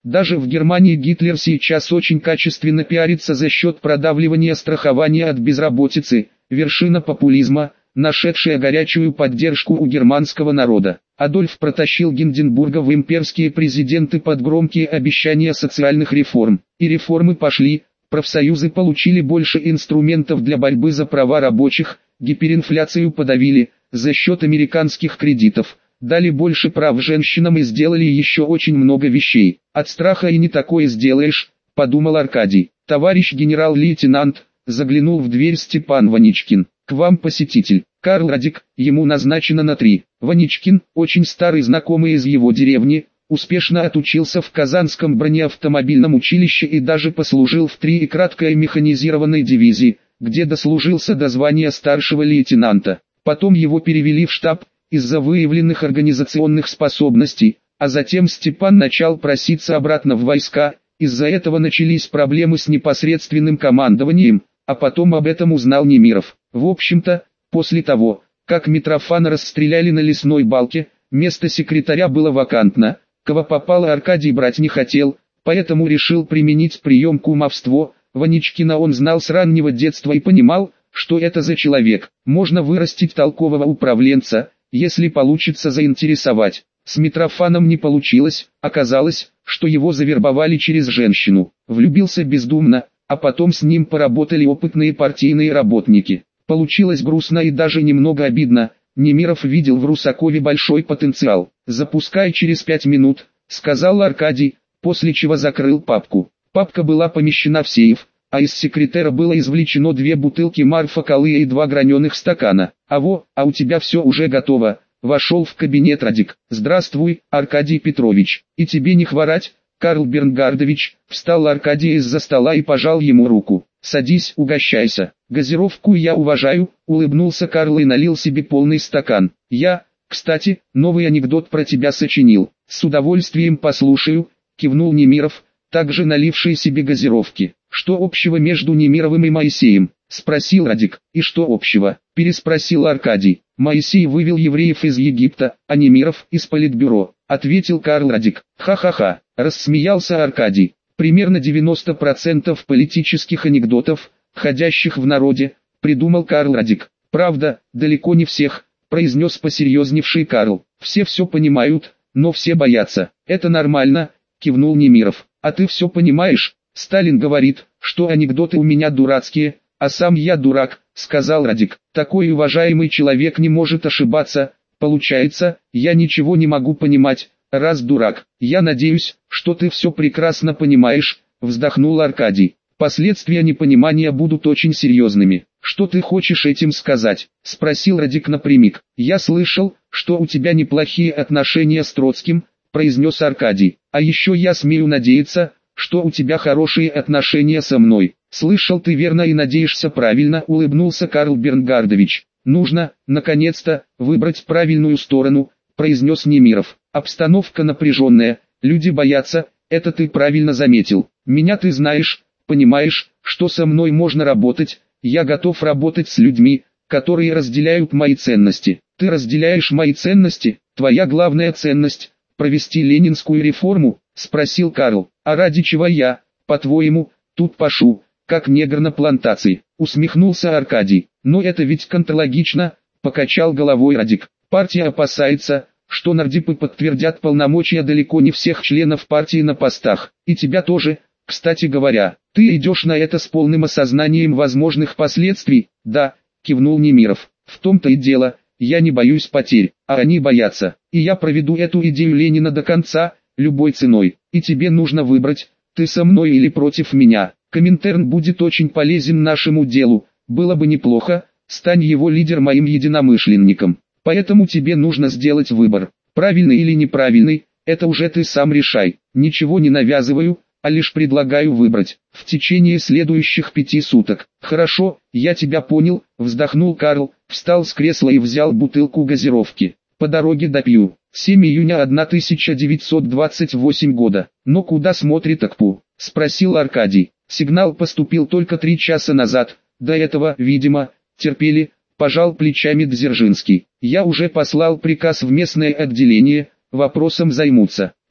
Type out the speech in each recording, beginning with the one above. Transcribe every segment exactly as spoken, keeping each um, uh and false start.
Даже в Германии Гитлер сейчас очень качественно пиарится за счет продавливания страхования от безработицы, вершина популизма, нашедшая горячую поддержку у германского народа. Адольф протащил Гинденбурга в имперские президенты под громкие обещания социальных реформ. И реформы пошли, профсоюзы получили больше инструментов для борьбы за права рабочих, гиперинфляцию подавили, за счет американских кредитов, дали больше прав женщинам и сделали еще очень много вещей. От страха и не такое сделаешь, подумал Аркадий. Товарищ генерал-лейтенант, заглянул в дверь Степан Ваничкин. К вам посетитель. Карл Радик, ему назначено на три. Ваничкин, очень старый знакомый из его деревни, успешно отучился в Казанском бронеавтомобильном училище и даже послужил в три и краткой механизированной дивизии, где дослужился до звания старшего лейтенанта. Потом его перевели в штаб, из-за выявленных организационных способностей, а затем Степан начал проситься обратно в войска, из-за этого начались проблемы с непосредственным командованием, а потом об этом узнал Немиров. В общем-то, после того, как Митрофана расстреляли на лесной балке, место секретаря было вакантно, кого попало Аркадий брать не хотел, поэтому решил применить прием кумовство. Ваничкина он знал с раннего детства и понимал, что это за человек. Можно вырастить толкового управленца, если получится заинтересовать. С Митрофаном не получилось, оказалось, что его завербовали через женщину. Влюбился бездумно, а потом с ним поработали опытные партийные работники. Получилось грустно и даже немного обидно. Немиров видел в Русакове большой потенциал. «Запускай через пять минут», — сказал Аркадий, после чего закрыл папку. Папка была помещена в сейф, а из секретера было извлечено две бутылки Марфа-Колы и два граненых стакана. «Аво, а у тебя все уже готово», — вошел в кабинет Радик. «Здравствуй, Аркадий Петрович, и тебе не хворать, Карл Бернгардович», — встал Аркадий из-за стола и пожал ему руку. «Садись, угощайся. Газировку я уважаю», — улыбнулся Карл и налил себе полный стакан. «Я, кстати, новый анекдот про тебя сочинил. С удовольствием послушаю», — кивнул Немиров, также наливший себе газировки. «Что общего между Немировым и Моисеем?» — спросил Радик. «И что общего?» — переспросил Аркадий. «Моисей вывел евреев из Египта, а Немиров — из политбюро», — ответил Карл Радик. «Ха-ха-ха», — рассмеялся Аркадий. «Примерно девяносто процентов политических анекдотов, ходящих в народе, придумал Карл Радик. Правда, далеко не всех», — произнес посерьезневший Карл. «Все все понимают, но все боятся». «Это нормально», — кивнул Немиров. «А ты все понимаешь? Сталин говорит, что анекдоты у меня дурацкие, а сам я дурак», — сказал Радик. «Такой уважаемый человек не может ошибаться. Получается, я ничего не могу понимать, раз дурак. Я надеюсь, что ты все прекрасно понимаешь», — вздохнул Аркадий. «Последствия непонимания будут очень серьезными». «Что ты хочешь этим сказать?» — спросил Радик напрямик. «Я слышал, что у тебя неплохие отношения с Троцким», — произнес Аркадий. «А еще я смею надеяться, что у тебя хорошие отношения со мной». «Слышал ты верно и надеешься правильно», — улыбнулся Карл Бернгардович. «Нужно, наконец-то, выбрать правильную сторону», — произнес Немиров. «Обстановка напряженная, люди боятся, это ты правильно заметил. Меня ты знаешь, понимаешь, что со мной можно работать, я готов работать с людьми, которые разделяют мои ценности». «Ты разделяешь мои ценности? Твоя главная ценность — провести ленинскую реформу?» — спросил Карл. «А ради чего я, по-твоему, тут пашу, как негр на плантации?» — усмехнулся Аркадий. «Но это ведь контрлогично», — покачал головой Радик. «Партия опасается, что нардипы подтвердят полномочия далеко не всех членов партии на постах, и тебя тоже, кстати говоря. Ты идешь на это с полным осознанием возможных последствий?» «Да», — кивнул Немиров. «В том-то и дело, я не боюсь потерь, а они боятся. И я проведу эту идею Ленина до конца, любой ценой. И тебе нужно выбрать, ты со мной или против меня. Коминтерн будет очень полезен нашему делу, было бы неплохо, стань его лидер моим единомышленником. Поэтому тебе нужно сделать выбор, правильный или неправильный, это уже ты сам решай. Ничего не навязываю, а лишь предлагаю выбрать, в течение следующих пяти суток». «Хорошо, я тебя понял», — вздохнул Карл, встал с кресла и взял бутылку газировки. «По дороге допью». семь июня тысяча девятьсот двадцать восьмого года. «Но куда смотрит АКПУ?» — спросил Аркадий. «Сигнал поступил только три часа назад, до этого, видимо, терпели», — пожал плечами Дзержинский. «Я уже послал приказ в местное отделение, вопросом займутся».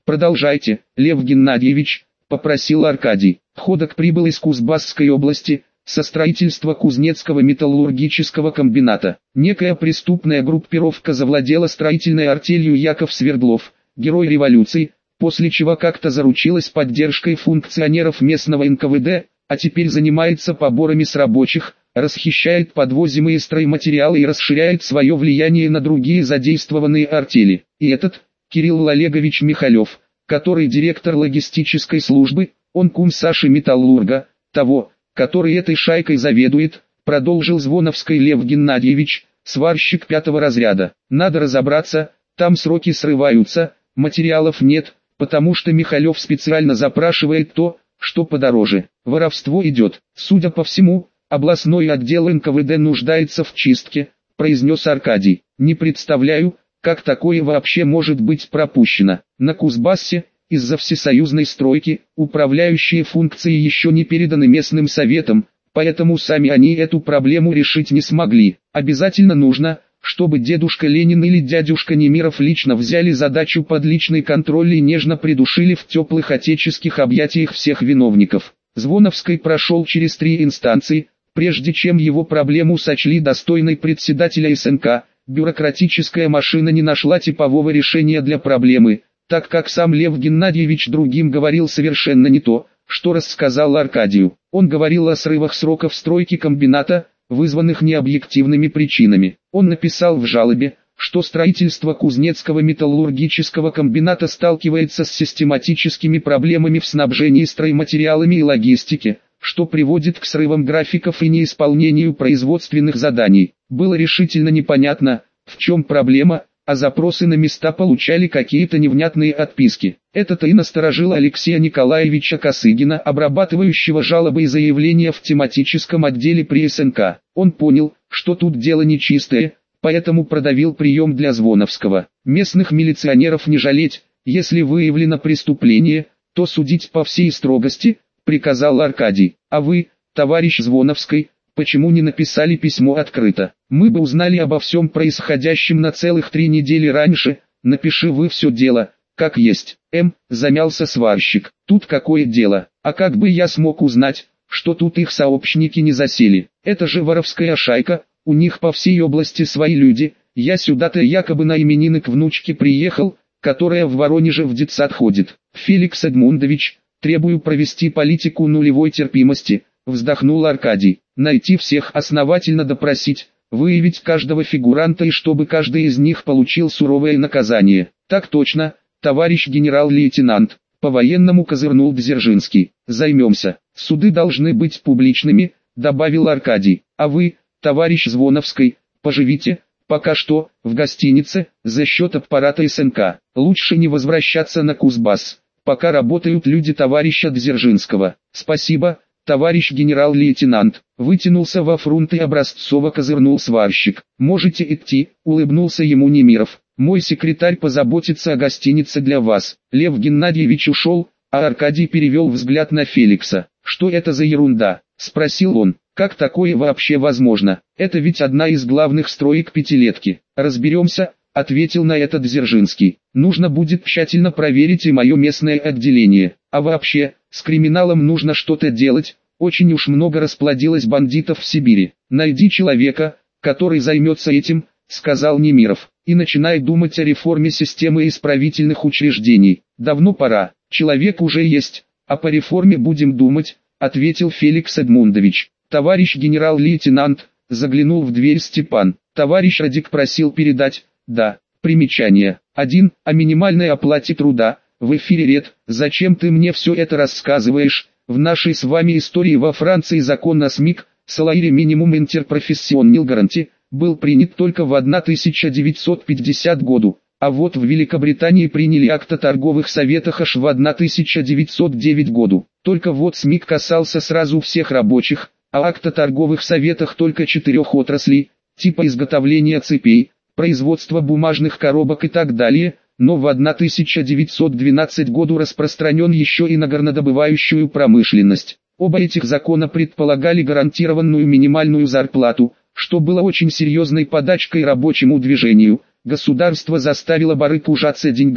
Продолжайте, Лев Геннадьевич, попросил Аркадий. Ходок прибыл из Кузбасской области, со строительства Кузнецкого металлургического комбината. Некая преступная группировка завладела строительной артелью Яков Свердлов, герой революции, после чего как-то заручилась поддержкой функционеров местного эн ка вэ дэ, а теперь занимается поборами с рабочих, расхищает подвозимые стройматериалы и расширяет свое влияние на другие задействованные артели. И этот, Кирилл Олегович Михалев, который директор логистической службы, он кум Саши Металлурга, того, который этой шайкой заведует, продолжил Звоновской Лев Геннадьевич, сварщик пятого разряда. Надо разобраться, там сроки срываются, материалов нет, потому что Михалев специально запрашивает то, что подороже. Воровство идет. Судя по всему, областной отдел эн ка вэ дэ нуждается в чистке, произнес Аркадий. Не представляю, как такое вообще может быть пропущено. На Кузбассе, из-за всесоюзной стройки, управляющие функции еще не переданы местным советам, поэтому сами они эту проблему решить не смогли. Обязательно нужно, чтобы дедушка Ленин или дядюшка Немиров лично взяли задачу под личный контроль и нежно придушили в теплых отеческих объятиях всех виновников. Звоновской прошел через три инстанции, прежде чем его проблему сочли достойной председателя эс эн ка. Бюрократическая машина не нашла типового решения для проблемы, так как сам Лев Геннадьевич другим говорил совершенно не то, что рассказал Аркадию. Он говорил о срывах сроков стройки комбината, вызванных необъективными причинами. Он написал в жалобе, что строительство Кузнецкого металлургического комбината сталкивается с систематическими проблемами в снабжении стройматериалами и логистике, что приводит к срывам графиков и неисполнению производственных заданий. Было решительно непонятно, в чем проблема, а запросы на места получали какие-то невнятные отписки. Это-то и насторожило Алексея Николаевича Косыгина, обрабатывающего жалобы и заявления в тематическом отделе при эс эн ка. Он понял, что тут дело нечистое, поэтому продавил прием для Звоновского. Местных милиционеров не жалеть, если выявлено преступление, то судить по всей строгости, приказал Аркадий. А вы, товарищ Звоновской, почему не написали письмо открыто? Мы бы узнали обо всем происходящем на целых три недели раньше, напиши вы все дело, как есть. М, замялся сварщик. Тут какое дело? А как бы я смог узнать, что тут их сообщники не засели? Это же воровская шайка, у них по всей области свои люди. Я сюда-то якобы на именины к внучке приехал, которая в Воронеже в детсад ходит. Феликс Эдмундович, требую провести политику нулевой терпимости, вздохнул Аркадий. Найти всех, основательно допросить, выявить каждого фигуранта и чтобы каждый из них получил суровое наказание. Так точно, товарищ генерал-лейтенант, по-военному козырнул Дзержинский. Займемся. Суды должны быть публичными, добавил Аркадий. А вы, товарищ Звоновской, поживите, пока что, в гостинице, за счет аппарата эс эн ка. Лучше не возвращаться на Кузбасс, пока работают люди товарища Дзержинского. Спасибо, товарищ генерал-лейтенант. Вытянулся во фрунт и образцово козырнул сварщик. Можете идти, улыбнулся ему Немиров. Мой секретарь позаботится о гостинице для вас. Лев Геннадьевич ушел, а Аркадий перевел взгляд на Феликса. Что это за ерунда? Спросил он. Как такое вообще возможно? Это ведь одна из главных строек пятилетки. Разберемся, ответил на это Дзержинский. Нужно будет тщательно проверить и мое местное отделение. А вообще, с криминалом нужно что-то делать. Очень уж много расплодилось бандитов в Сибири. Найди человека, который займется этим, сказал Немиров, и начинай думать о реформе системы исправительных учреждений. Давно пора. Человек уже есть, а по реформе будем думать, ответил Феликс Эдмундович. Товарищ генерал-лейтенант, заглянул в дверь Степан. Товарищ Радик просил передать, да, примечание. один. О минимальной оплате труда. В эфире Ред, зачем ты мне все это рассказываешь? В нашей с вами истории во Франции закон о СМИК, Салаире минимум интерпрофессионал гаранти, был принят только в тысяча девятьсот пятидесятом году, а вот в Великобритании приняли акт о торговых советах аж в тысяча девятьсот девятом году. Только вот СМИК касался сразу всех рабочих, а акт о торговых советах только четырех отраслей, типа изготовления цепей, производства бумажных коробок и так далее, но в тысяча девятьсот двенадцатом году распространен еще и на горнодобывающую промышленность. Оба этих закона предполагали гарантированную минимальную зарплату, что было очень серьезной подачкой рабочему движению. Государство заставило барыг ужаться деньгами,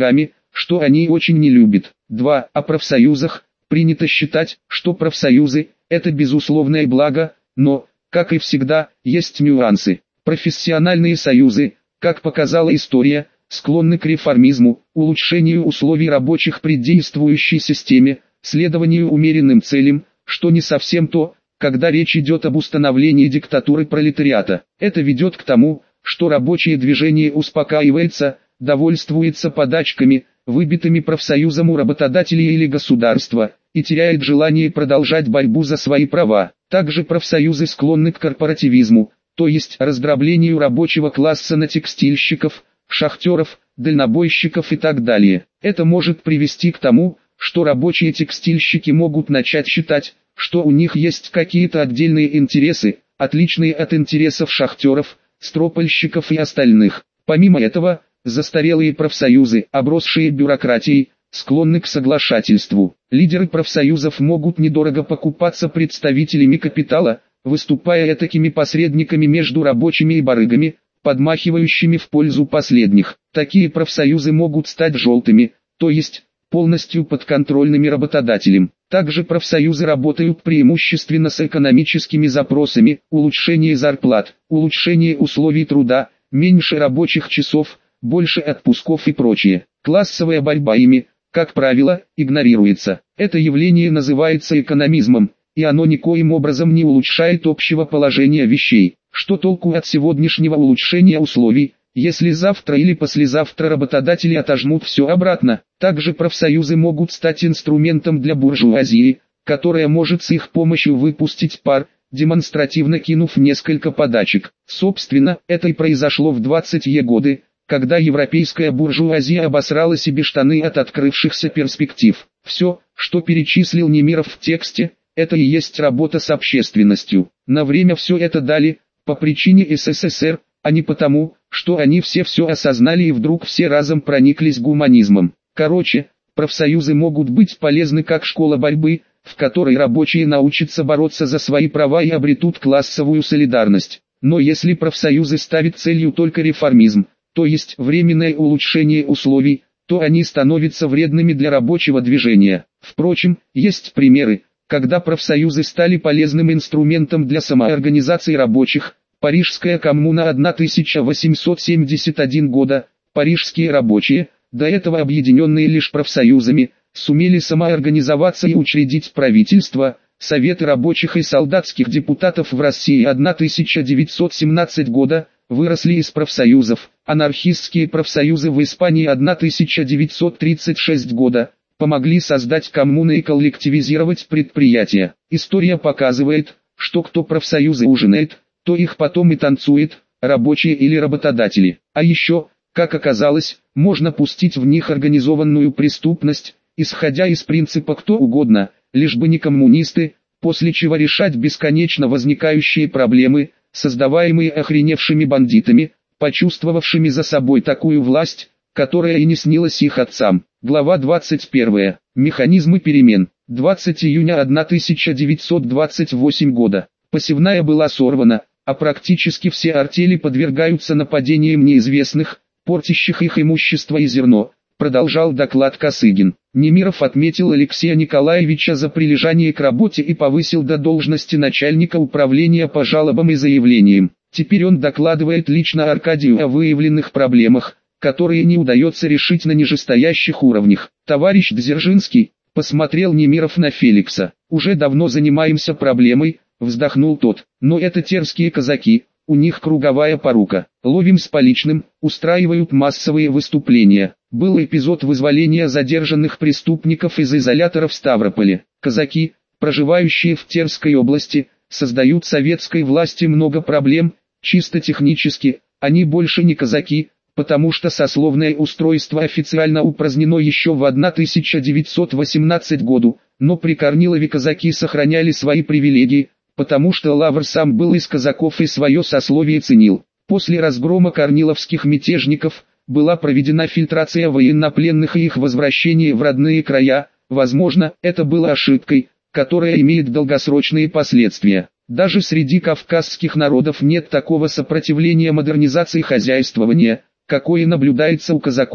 что они очень не любят. два. О профсоюзах. Принято считать, что профсоюзы – это безусловное благо, но, как и всегда, есть нюансы. Профессиональные союзы, как показала история, склонны к реформизму, улучшению условий рабочих при действующей системе, следованию умеренным целям, что не совсем то, когда речь идет об установлении диктатуры пролетариата. Это ведет к тому, что рабочее движение успокаивается, довольствуется подачками, выбитыми профсоюзом у работодателей или государства, и теряет желание продолжать борьбу за свои права. Также профсоюзы склонны к корпоративизму, то есть раздроблению рабочего класса на текстильщиков, шахтеров, дальнобойщиков и так далее. Это может привести к тому, что рабочие текстильщики могут начать считать, что у них есть какие-то отдельные интересы, отличные от интересов шахтеров, стропольщиков и остальных. Помимо этого, застарелые профсоюзы, обросшие бюрократией, склонны к соглашательству. Лидеры профсоюзов могут недорого покупаться представителями капитала, выступая этакими посредниками между рабочими и барыгами, подмахивающими в пользу последних. Такие профсоюзы могут стать желтыми, то есть полностью подконтрольными работодателем. Также профсоюзы работают преимущественно с экономическими запросами: улучшение зарплат, улучшение условий труда, меньше рабочих часов, больше отпусков и прочее. Классовая борьба ими, как правило, игнорируется. Это явление называется экономизмом, и оно никоим образом не улучшает общего положения вещей. Что толку от сегодняшнего улучшения условий, если завтра или послезавтра работодатели отожмут все обратно? Также профсоюзы могут стать инструментом для буржуазии, которая может с их помощью выпустить пар, демонстративно кинув несколько подачек. Собственно, это и произошло в двадцатые годы, когда европейская буржуазия обосрала себе штаны от открывшихся перспектив. Все, что перечислил Немиров в тексте, это и есть работа с общественностью. На время все это дали, по причине СССР, а не потому, что они все все осознали и вдруг все разом прониклись гуманизмом. Короче, профсоюзы могут быть полезны как школа борьбы, в которой рабочие научатся бороться за свои права и обретут классовую солидарность. Но если профсоюзы ставят целью только реформизм, то есть временное улучшение условий, то они становятся вредными для рабочего движения. Впрочем, есть примеры, когда профсоюзы стали полезным инструментом для самоорганизации рабочих. Парижская коммуна тысяча восемьсот семьдесят первого года, парижские рабочие, до этого объединенные лишь профсоюзами, сумели самоорганизоваться и учредить правительство, Советы рабочих и солдатских депутатов в России тысяча девятьсот семнадцатого года, выросли из профсоюзов. Анархистские профсоюзы в Испании тысяча девятьсот тридцать шестого года, помогли создать коммуны и коллективизировать предприятия. История показывает, что кто профсоюзы ужинает, то их потом и танцует, рабочие или работодатели. А еще, как оказалось, можно пустить в них организованную преступность, исходя из принципа «кто угодно, лишь бы не коммунисты», после чего решать бесконечно возникающие проблемы, создаваемые охреневшими бандитами, почувствовавшими за собой такую власть, которая и не снилась их отцам. Глава двадцать первая. Механизмы перемен. двадцатого июня тысяча девятьсот двадцать восьмого года. Посевная была сорвана, а практически все артели подвергаются нападениям неизвестных, портящих их имущество и зерно, продолжал доклад Косыгин. Немиров отметил Алексея Николаевича за прилежание к работе и повысил до должности начальника управления по жалобам и заявлениям. Теперь он докладывает лично Аркадию о выявленных проблемах, которые не удается решить на нижестоящих уровнях. Товарищ Дзержинский, посмотрел Немиров на Феликса. Уже давно занимаемся проблемой, вздохнул тот. Но это терские казаки, у них круговая порука. Ловим с поличным, устраивают массовые выступления. Был эпизод вызволения задержанных преступников из изолятора в Ставрополе. Казаки, проживающие в Терской области, создают советской власти много проблем, чисто технически, они больше не казаки, потому что сословное устройство официально упразднено еще в тысяча девятьсот восемнадцатом году, но при Корнилове казаки сохраняли свои привилегии, потому что Лавр сам был из казаков и свое сословие ценил. После разгрома корниловских мятежников, была проведена фильтрация военнопленных и их возвращение в родные края. Возможно, это было ошибкой, которая имеет долгосрочные последствия. Даже среди кавказских народов нет такого сопротивления модернизации хозяйствования, какое наблюдается у казаков.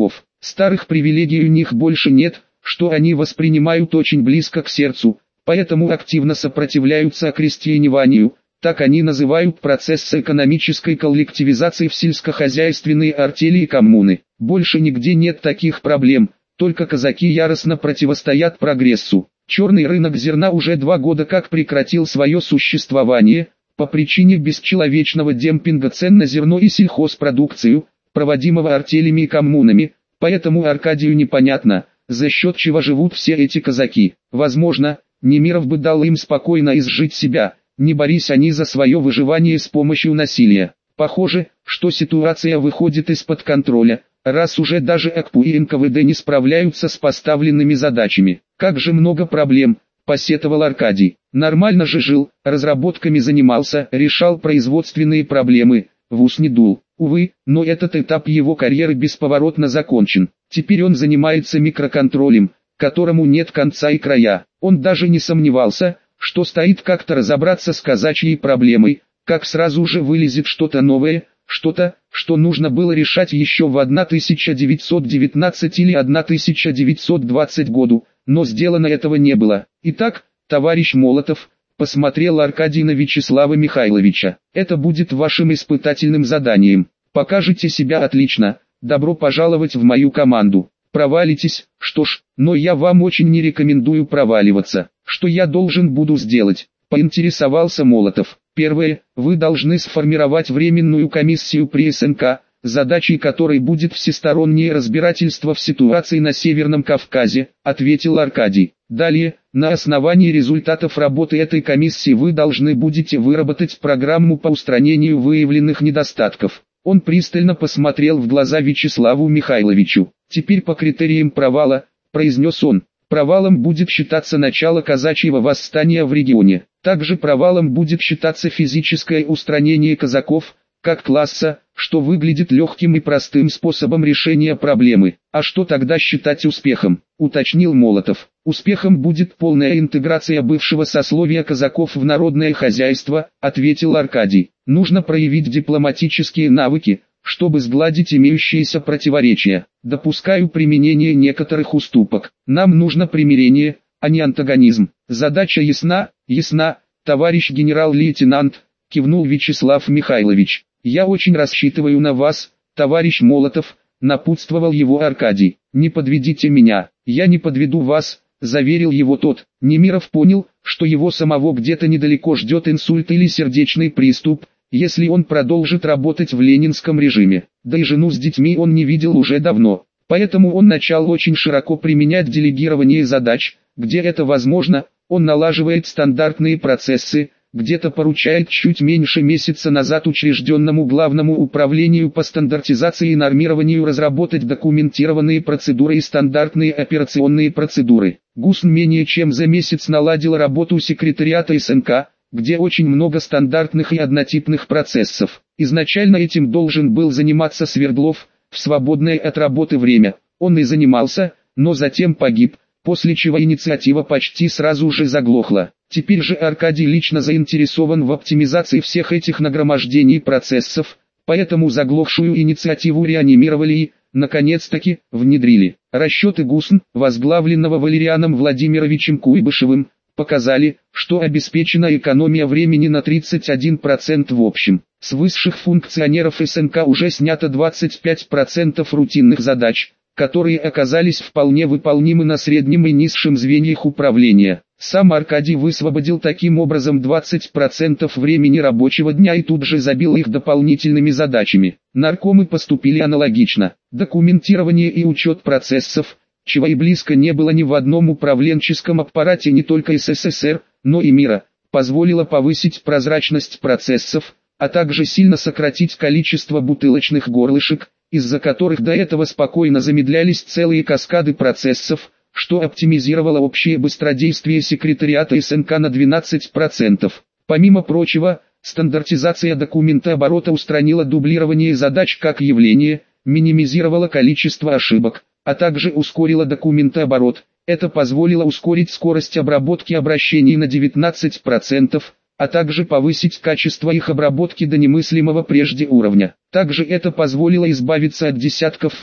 Старых привилегий у них больше нет, что они воспринимают очень близко к сердцу, поэтому активно сопротивляются окрестьяниванию. Так они называют процесс экономической коллективизации в сельскохозяйственные артели и коммуны. Больше нигде нет таких проблем, только казаки яростно противостоят прогрессу. Черный рынок зерна уже два года как прекратил свое существование, по причине бесчеловечного демпинга цен на зерно и сельхозпродукцию, проводимого артелями и коммунами, поэтому Аркадию непонятно, за счет чего живут все эти казаки. Возможно, Немиров бы дал им спокойно изжить себя, не борись они за свое выживание с помощью насилия. Похоже, что ситуация выходит из-под контроля, раз уже даже ЭКПУ и эн ка вэ дэ не справляются с поставленными задачами. Как же много проблем, посетовал Аркадий. Нормально же жил, разработками занимался, решал производственные проблемы, в ус не дул. Увы, но этот этап его карьеры бесповоротно закончен. Теперь он занимается микроконтролем, которому нет конца и края. Он даже не сомневался, что стоит как-то разобраться с казачьей проблемой, как сразу же вылезет что-то новое, что-то, что нужно было решать еще в тысяча девятьсот девятнадцатом или тысяча девятьсот двадцатом году, но сделано этого не было. Итак, товарищ Молотов, посмотрел Аркадий на Вячеслава Михайловича, это будет вашим испытательным заданием. Покажете себя отлично, добро пожаловать в мою команду. Провалитесь, что ж, но я вам очень не рекомендую проваливаться. Что я должен буду сделать? Поинтересовался Молотов. Первое, вы должны сформировать временную комиссию при эс эн ка, задачей которой будет всестороннее разбирательство в ситуации на Северном Кавказе, ответил Аркадий. Далее, на основании результатов работы этой комиссии вы должны будете выработать программу по устранению выявленных недостатков. Он пристально посмотрел в глаза Вячеславу Михайловичу. Теперь по критериям провала, произнес он. Провалом будет считаться начало казачьего восстания в регионе. Также провалом будет считаться физическое устранение казаков, как класса, что выглядит легким и простым способом решения проблемы. А что тогда считать успехом, уточнил Молотов. Успехом будет полная интеграция бывшего сословия казаков в народное хозяйство, ответил Аркадий. Нужно проявить дипломатические навыки, чтобы сгладить имеющиеся противоречия. Допускаю применение некоторых уступок. Нам нужно примирение, а не антагонизм. Задача ясна, ясна, товарищ генерал-лейтенант, кивнул Вячеслав Михайлович. Я очень рассчитываю на вас, товарищ Молотов, напутствовал его Аркадий. Не подведите меня, я не подведу вас, заверил его тот. Немиров понял, что его самого где-то недалеко ждет инсульт или сердечный приступ, если он продолжит работать в ленинском режиме. Да и жену с детьми он не видел уже давно. Поэтому он начал очень широко применять делегирование задач, где это возможно, он налаживает стандартные процессы, где-то поручает чуть меньше месяца назад учрежденному Главному управлению по стандартизации и нормированию разработать документированные процедуры и стандартные операционные процедуры. ГУСН менее чем за месяц наладил работу секретариата эс эн ка, где очень много стандартных и однотипных процессов. Изначально этим должен был заниматься Свердлов, в свободное от работы время. Он и занимался, но затем погиб, после чего инициатива почти сразу же заглохла. Теперь же Аркадий лично заинтересован в оптимизации всех этих нагромождений процессов, поэтому заглохшую инициативу реанимировали и, наконец-таки, внедрили. Расчеты ГУСН, возглавленного Валерианом Владимировичем Куйбышевым, показали, что обеспечена экономия времени на тридцать один процент в общем. С высших функционеров эс эн ка уже снято двадцать пять процентов рутинных задач, которые оказались вполне выполнимы на среднем и низшем звеньях управления. Сам Аркадий высвободил таким образом двадцать процентов времени рабочего дня и тут же забил их дополнительными задачами. Наркомы поступили аналогично. Документирование и учет процессов, чего и близко не было ни в одном управленческом аппарате не только эс эс эс эр, но и мира, позволило повысить прозрачность процессов, а также сильно сократить количество бутылочных горлышек, из-за которых до этого спокойно замедлялись целые каскады процессов, что оптимизировало общее быстродействие секретариата эс эн ка на двенадцать процентов. Помимо прочего, стандартизация документооборота устранила дублирование задач как явление, минимизировала количество ошибок, а также ускорила документооборот. Это позволило ускорить скорость обработки обращений на девятнадцать процентов, а также повысить качество их обработки до немыслимого прежде уровня. Также это позволило избавиться от десятков форм,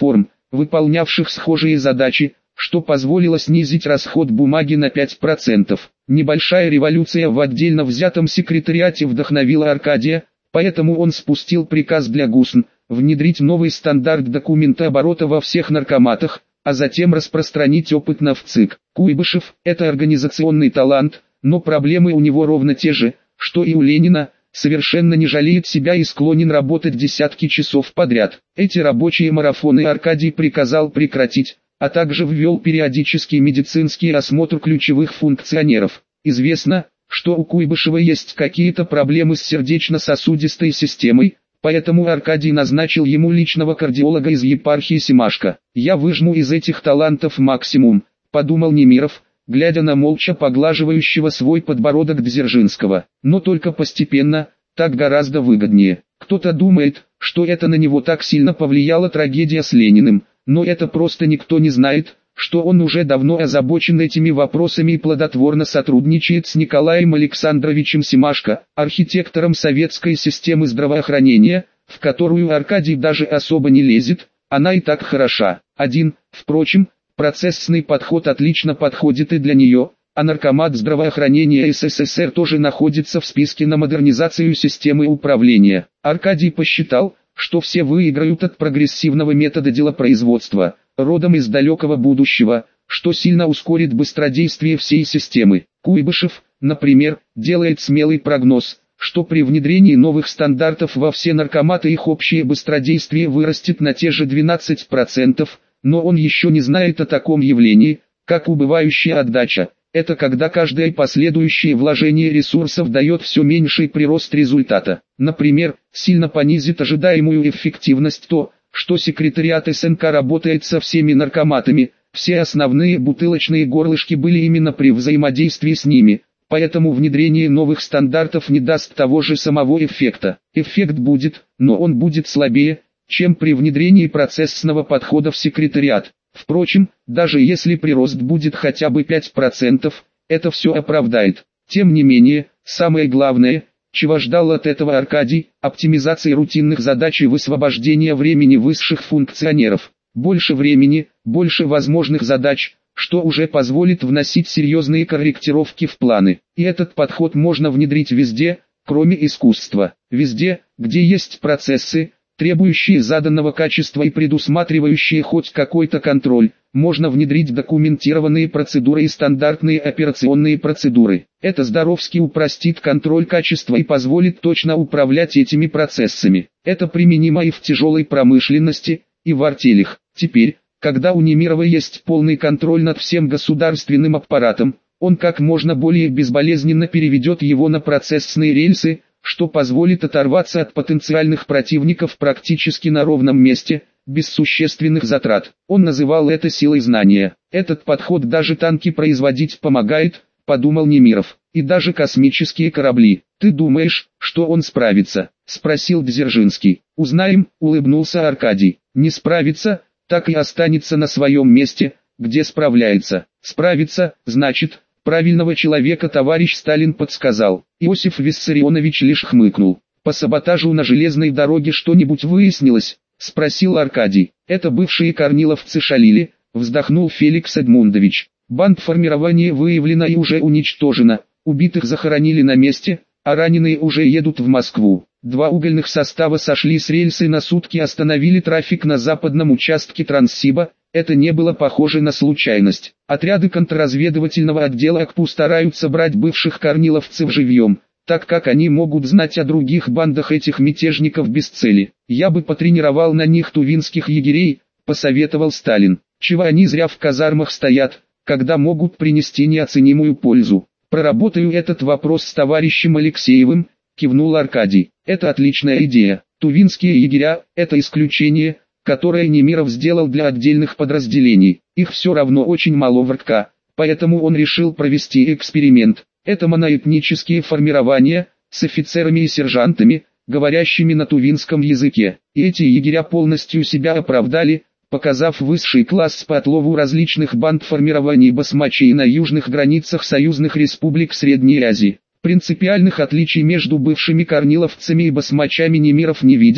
выполнявших схожие задачи, что позволило снизить расход бумаги на пять процентов. Небольшая революция в отдельно взятом секретариате вдохновила Аркадия, поэтому он спустил приказ для ГУСН внедрить новый стандарт документооборота во всех наркоматах, а затем распространить опыт на ВЦИК. Куйбышев – это организационный талант, но проблемы у него ровно те же, что и у Ленина, совершенно не жалеет себя и склонен работать десятки часов подряд. Эти рабочие марафоны Аркадий приказал прекратить, а также ввел периодический медицинский осмотр ключевых функционеров. Известно, что у Куйбышева есть какие-то проблемы с сердечно-сосудистой системой, поэтому Аркадий назначил ему личного кардиолога из епархии Семашко. «Я выжму из этих талантов максимум», — подумал Немиров, глядя на молча поглаживающего свой подбородок Дзержинского. «Но только постепенно, так гораздо выгоднее». Кто-то думает, что это на него так сильно повлияла трагедия с Лениным, но это просто никто не знает, что он уже давно озабочен этими вопросами и плодотворно сотрудничает с Николаем Александровичем Семашко, архитектором советской системы здравоохранения, в которую Аркадий даже особо не лезет, она и так хороша. Один, впрочем, процессный подход отлично подходит и для нее, а Наркомат здравоохранения СССР тоже находится в списке на модернизацию системы управления. Аркадий посчитал, что все выиграют от прогрессивного метода делопроизводства, родом из далекого будущего, что сильно ускорит быстродействие всей системы. Куйбышев, например, делает смелый прогноз, что при внедрении новых стандартов во все наркоматы их общее быстродействие вырастет на те же двенадцать процентов, но он еще не знает о таком явлении, как убывающая отдача. Это когда каждое последующее вложение ресурсов дает все меньший прирост результата. Например, сильно понизит ожидаемую эффективность то, что секретариат СНК работает со всеми наркоматами, все основные бутылочные горлышки были именно при взаимодействии с ними, поэтому внедрение новых стандартов не даст того же самого эффекта. Эффект будет, но он будет слабее, чем при внедрении процессного подхода в секретариат. Впрочем, даже если прирост будет хотя бы пять процентов, это все оправдает. Тем не менее, самое главное, чего ждал от этого Аркадий, оптимизации рутинных задач и высвобождения времени высших функционеров. Больше времени, больше возможных задач, что уже позволит вносить серьезные корректировки в планы. И этот подход можно внедрить везде, кроме искусства. Везде, где есть процессы, требующие заданного качества и предусматривающие хоть какой-то контроль, можно внедрить документированные процедуры и стандартные операционные процедуры. Это здоровски упростит контроль качества и позволит точно управлять этими процессами. Это применимо и в тяжелой промышленности, и в артелях. Теперь, когда у Немирова есть полный контроль над всем государственным аппаратом, он как можно более безболезненно переведет его на процессные рельсы, что позволит оторваться от потенциальных противников практически на ровном месте, без существенных затрат. Он называл это силой знания. Этот подход даже танки производить помогает, подумал Немиров, и даже космические корабли. Ты думаешь, что он справится? Спросил Дзержинский. Узнаем, улыбнулся Аркадий. Не справится, так и останется на своем месте, где справляется. Справится, значит, правильного человека товарищ Сталин подсказал. Иосиф Виссарионович лишь хмыкнул. По саботажу на железной дороге что-нибудь выяснилось? Спросил Аркадий. Это бывшие корниловцы шалили, вздохнул Феликс Эдмундович. Бандформирование выявлено и уже уничтожено. Убитых захоронили на месте, а раненые уже едут в Москву. Два угольных состава сошли с рельсы на сутки, остановили трафик на западном участке Транссиба. Это не было похоже на случайность. Отряды контрразведывательного отдела АКПУ стараются брать бывших корниловцев живьем, так как они могут знать о других бандах этих мятежников без цели. Я бы потренировал на них тувинских егерей, посоветовал Сталин. Чего они зря в казармах стоят, когда могут принести неоценимую пользу. Проработаю этот вопрос с товарищем Алексеевым, кивнул Аркадий. Это отличная идея. Тувинские егеря – это исключение, которое Немиров сделал для отдельных подразделений. Их все равно очень мало в РК, поэтому он решил провести эксперимент. Это моноэтнические формирования, с офицерами и сержантами, говорящими на тувинском языке. И эти егеря полностью себя оправдали, показав высший класс по отлову различных бандформирований басмачей на южных границах союзных республик Средней Азии. Принципиальных отличий между бывшими корниловцами и басмачами Немиров не видел,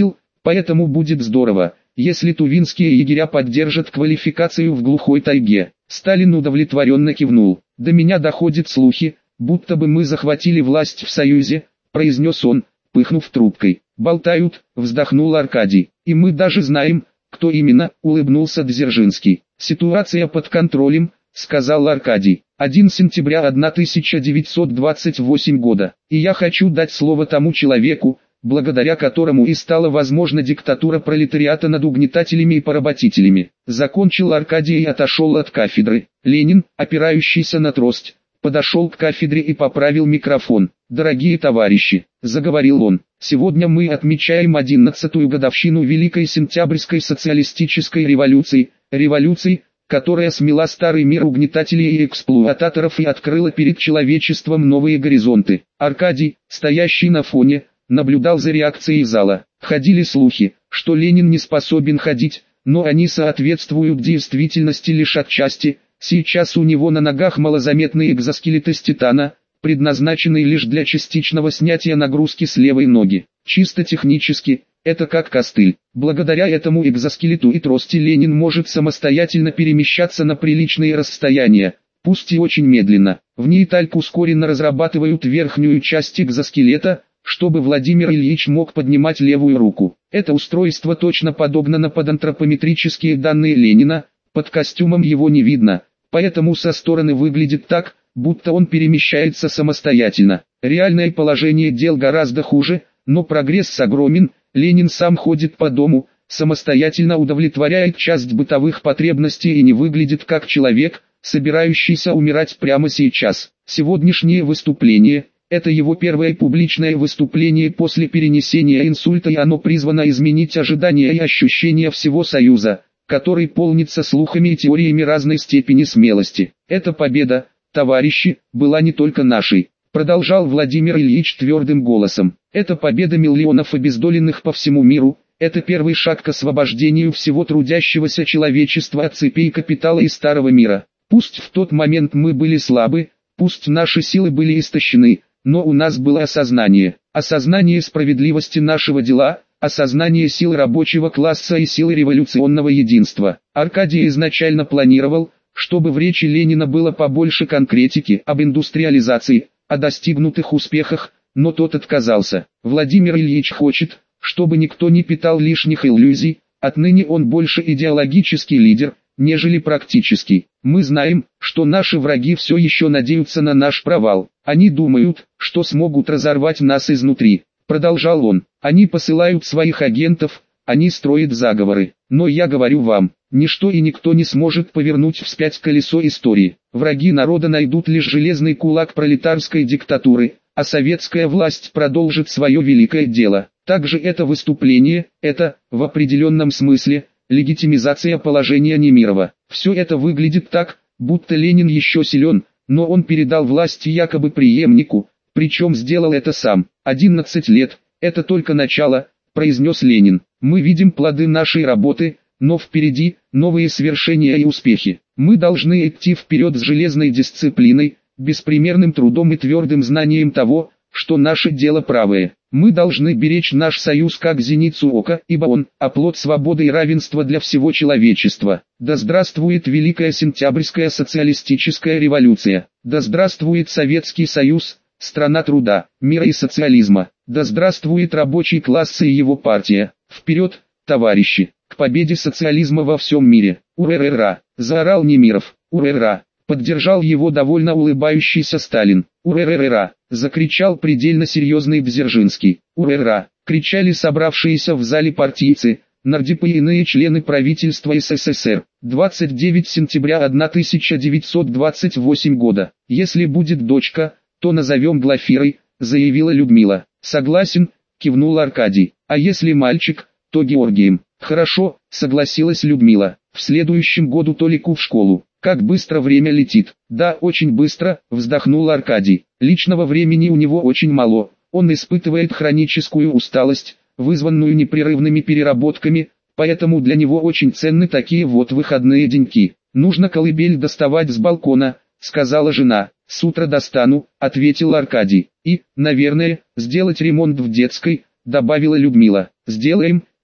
Поэтому будет здорово, если тувинские егеря поддержат квалификацию в глухой тайге. Сталин удовлетворенно кивнул. До меня доходят слухи, будто бы мы захватили власть в Союзе, произнес он, пыхнув трубкой. Болтают, вздохнул Аркадий. И мы даже знаем, кто именно, улыбнулся Дзержинский. Ситуация под контролем, сказал Аркадий. первого сентября тысяча девятьсот двадцать восьмого года. И я хочу дать слово тому человеку, благодаря которому и стала возможна диктатура пролетариата над угнетателями и поработителями. Закончил Аркадий и отошел от кафедры. Ленин, опирающийся на трость, подошел к кафедре и поправил микрофон. «Дорогие товарищи», — заговорил он, — «сегодня мы отмечаем одиннадцатую годовщину Великой Сентябрьской социалистической революции, революции, которая смела старый мир угнетателей и эксплуататоров и открыла перед человечеством новые горизонты». Аркадий, стоящий на фоне, наблюдал за реакцией зала. Ходили слухи, что Ленин не способен ходить, но они соответствуют действительности лишь отчасти. Сейчас у него на ногах малозаметный экзоскелет из титана, предназначенный лишь для частичного снятия нагрузки с левой ноги. Чисто технически, это как костыль. Благодаря этому экзоскелету и трости Ленин может самостоятельно перемещаться на приличные расстояния, пусть и очень медленно. В Нейтальк ускоренно разрабатывают верхнюю часть экзоскелета, чтобы Владимир Ильич мог поднимать левую руку. Это устройство точно подобно на подантропометрические данные Ленина, под костюмом его не видно, поэтому со стороны выглядит так, будто он перемещается самостоятельно. Реальное положение дел гораздо хуже, но прогресс огромен. Ленин сам ходит по дому, самостоятельно удовлетворяет часть бытовых потребностей и не выглядит как человек, собирающийся умирать прямо сейчас. Сегодняшнее выступление – это его первое публичное выступление после перенесения инсульта, и оно призвано изменить ожидания и ощущения всего Союза, который полнится слухами и теориями разной степени смелости. Эта победа, товарищи, была не только нашей, продолжал Владимир Ильич твердым голосом. Это победа миллионов обездоленных по всему миру, это первый шаг к освобождению всего трудящегося человечества от цепей капитала и старого мира. Пусть в тот момент мы были слабы, пусть наши силы были истощены, но у нас было осознание, осознание справедливости нашего дела, осознание сил рабочего класса и силы революционного единства. Аркадий изначально планировал, чтобы в речи Ленина было побольше конкретики об индустриализации, о достигнутых успехах, но тот отказался. Владимир Ильич хочет, чтобы никто не питал лишних иллюзий, отныне он больше идеологический лидер, нежели практический. Мы знаем, что наши враги все еще надеются на наш провал. Они думают, что смогут разорвать нас изнутри. Продолжал он. Они посылают своих агентов, они строят заговоры. Но я говорю вам, ничто и никто не сможет повернуть вспять колесо истории. Враги народа найдут лишь железный кулак пролетарской диктатуры, а советская власть продолжит свое великое дело. Также это выступление, это, в определенном смысле, легитимизация положения Немирова. Все это выглядит так, будто Ленин еще силен, но он передал власть якобы преемнику, причем сделал это сам. одиннадцать лет, это только начало, произнес Ленин. Мы видим плоды нашей работы, но впереди новые свершения и успехи. Мы должны идти вперед с железной дисциплиной, беспримерным трудом и твердым знанием того, что наше дело правое. Мы должны беречь наш союз как зеницу ока, ибо он – оплот свободы и равенства для всего человечества. Да здравствует Великая Сентябрьская социалистическая революция! Да здравствует Советский Союз, страна труда, мира и социализма! Да здравствует рабочий класс и его партия! Вперед, товарищи, к победе социализма во всем мире! Ура-ра-ра! Заорал Немиров. Ура-ра! Поддержал его довольно улыбающийся Сталин. «Ура-ра-ра-ра!» — закричал предельно серьезный Дзержинский. «Ура-ра!» — кричали собравшиеся в зале партийцы, нардепы и иные члены правительства СССР. двадцать девятого сентября тысяча девятьсот двадцать восьмого года. «Если будет дочка, то назовем Глафирой», — заявила Людмила. «Согласен», — кивнул Аркадий. «А если мальчик, то Георгием». «Хорошо», — согласилась Людмила. «В следующем году Толику в школу». «Как быстро время летит». «Да, очень быстро», — вздохнул Аркадий. «Личного времени у него очень мало, он испытывает хроническую усталость, вызванную непрерывными переработками, поэтому для него очень ценны такие вот выходные деньки». «Нужно колыбель доставать с балкона», — сказала жена. «С утра достану», — ответил Аркадий. «И, наверное, сделать ремонт в детской», — добавила Людмила. «Сделаем»,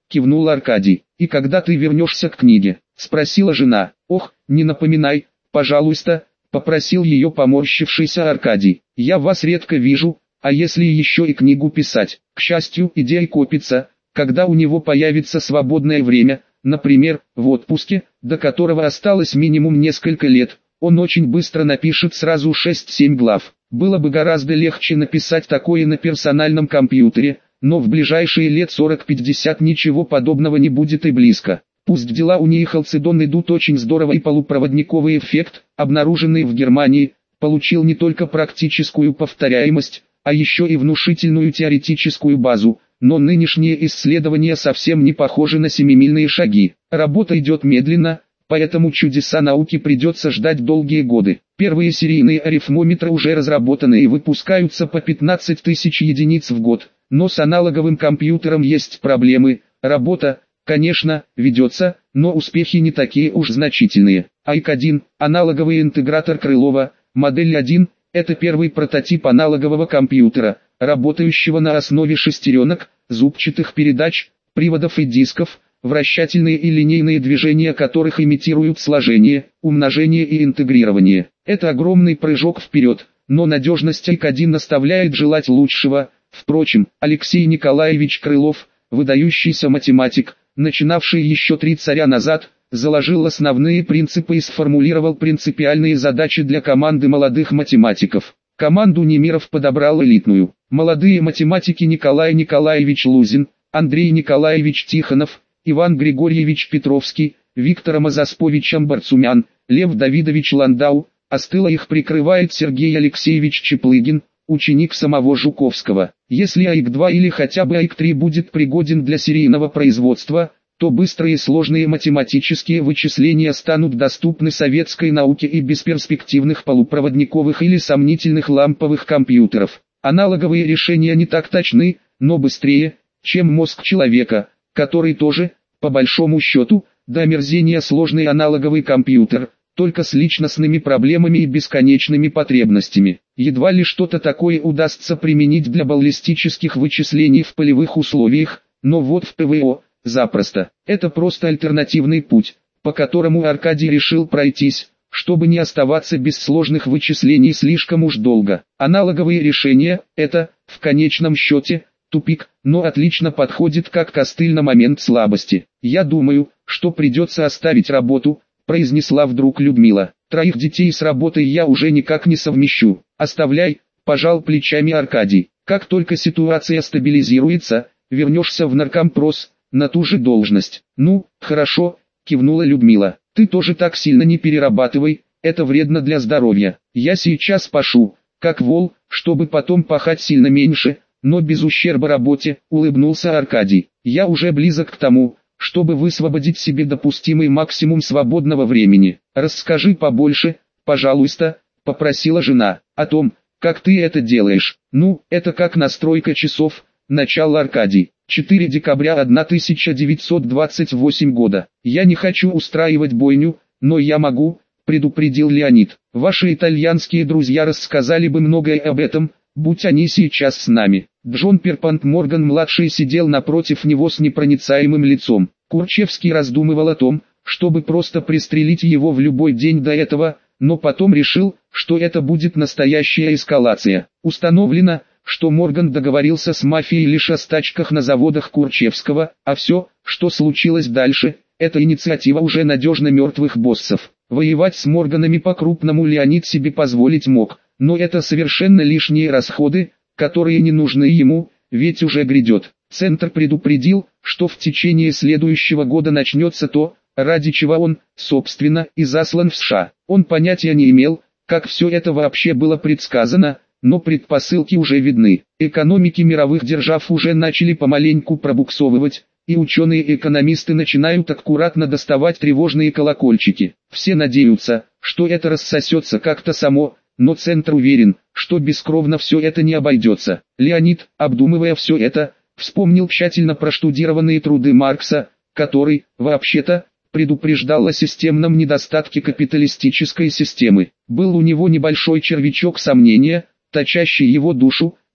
кивнул Аркадий. И когда ты вернешься к книге? Спросила жена. Ох, не напоминай, пожалуйста, попросил ее поморщившийся Аркадий. Я вас редко вижу, а если еще и книгу писать? К счастью, идей копится, когда у него появится свободное время, например, в отпуске, до которого осталось минимум несколько лет, он очень быстро напишет сразу шесть-семь глав. Было бы гораздо легче написать такое на персональном компьютере, но в ближайшие лет сорок-пятьдесят ничего подобного не будет и близко. Пусть дела у нее Халцедон идут очень здорово, и полупроводниковый эффект, обнаруженный в Германии, получил не только практическую повторяемость, а еще и внушительную теоретическую базу, но нынешние исследования совсем не похожи на семимильные шаги. Работа идет медленно, поэтому чудеса науки придется ждать долгие годы. Первые серийные арифмометры уже разработаны и выпускаются по пятнадцать тысяч единиц в год, но с аналоговым компьютером есть проблемы. Работа, конечно, ведется, но успехи не такие уж значительные. ай си один, аналоговый интегратор Крылова, модель один, это первый прототип аналогового компьютера, работающего на основе шестеренок, зубчатых передач, приводов и дисков, вращательные и линейные движения которых имитируют сложение, умножение и интегрирование. Это огромный прыжок вперед, но надежность ай си один оставляет желать лучшего. Впрочем, Алексей Николаевич Крылов, выдающийся математик, начинавший еще три царя назад, заложил основные принципы и сформулировал принципиальные задачи для команды молодых математиков. Команду Немиров подобрал элитную. Молодые математики Николай Николаевич Лузин, Андрей Николаевич Тихонов, Иван Григорьевич Петровский, Виктор Мазаспович Амбарцумян, Лев Давидович Ландау, а с тыла их прикрывает Сергей Алексеевич Чеплыгин, ученик самого Жуковского. Если ай си два или хотя бы ай си три будет пригоден для серийного производства, то быстрые и сложные математические вычисления станут доступны советской науке и без перспективных полупроводниковых или сомнительных ламповых компьютеров. Аналоговые решения не так точны, но быстрее, чем мозг человека, который тоже, по большому счету, до омерзения сложный аналоговый компьютер, только с личностными проблемами и бесконечными потребностями. Едва ли что-то такое удастся применить для баллистических вычислений в полевых условиях, но вот в ПВО – запросто. Это просто альтернативный путь, по которому Аркадий решил пройтись, чтобы не оставаться без сложных вычислений слишком уж долго. Аналоговые решения – это, в конечном счете, тупик, но отлично подходит как костыль на момент слабости. «Я думаю, что придется оставить работу», – произнесла вдруг Людмила. «Троих детей с работой я уже никак не совмещу». «Оставляй», – пожал плечами Аркадий. «Как только ситуация стабилизируется, вернешься в наркомпрос, на ту же должность». «Ну, хорошо», – кивнула Людмила. «Ты тоже так сильно не перерабатывай, это вредно для здоровья. Я сейчас пашу, как вол, чтобы потом пахать сильно меньше, но без ущерба работе», – улыбнулся Аркадий. «Я уже близок к тому, чтобы высвободить себе допустимый максимум свободного времени. Расскажи побольше, пожалуйста», – попросила жена. «О том, как ты это делаешь». «Ну, это как настройка часов», – начал Аркадий. четвёртого декабря тысяча девятьсот двадцать восьмого года. «Я не хочу устраивать бойню, но я могу», – предупредил Леонид. «Ваши итальянские друзья рассказали бы многое об этом, будь они сейчас с нами». Джон Перпант Морган-младший сидел напротив него с непроницаемым лицом. Курчевский раздумывал о том, чтобы просто пристрелить его в любой день до этого, но потом решил, что это будет настоящая эскалация. Установлено, что Морган договорился с мафией лишь о стачках на заводах Курчевского, а все, что случилось дальше, это инициатива уже надежно мертвых боссов. Воевать с Морганами по-крупному Леонид себе позволить мог, но это совершенно лишние расходы, которые не нужны ему, ведь уже грядет. Центр предупредил, что в течение следующего года начнется то, ради чего он, собственно, и заслан в США. Он понятия не имел, как все это вообще было предсказано, но предпосылки уже видны. Экономики мировых держав уже начали помаленьку пробуксовывать, и ученые-экономисты начинают аккуратно доставать тревожные колокольчики. Все надеются, что это рассосется как-то само, но Центр уверен, что бескровно все это не обойдется. Леонид, обдумывая все это, вспомнил тщательно проштудированные труды Маркса, который, вообще-то, предупреждал о системном недостатке капиталистической системы. Был у него небольшой червячок сомнения, точащий его душу,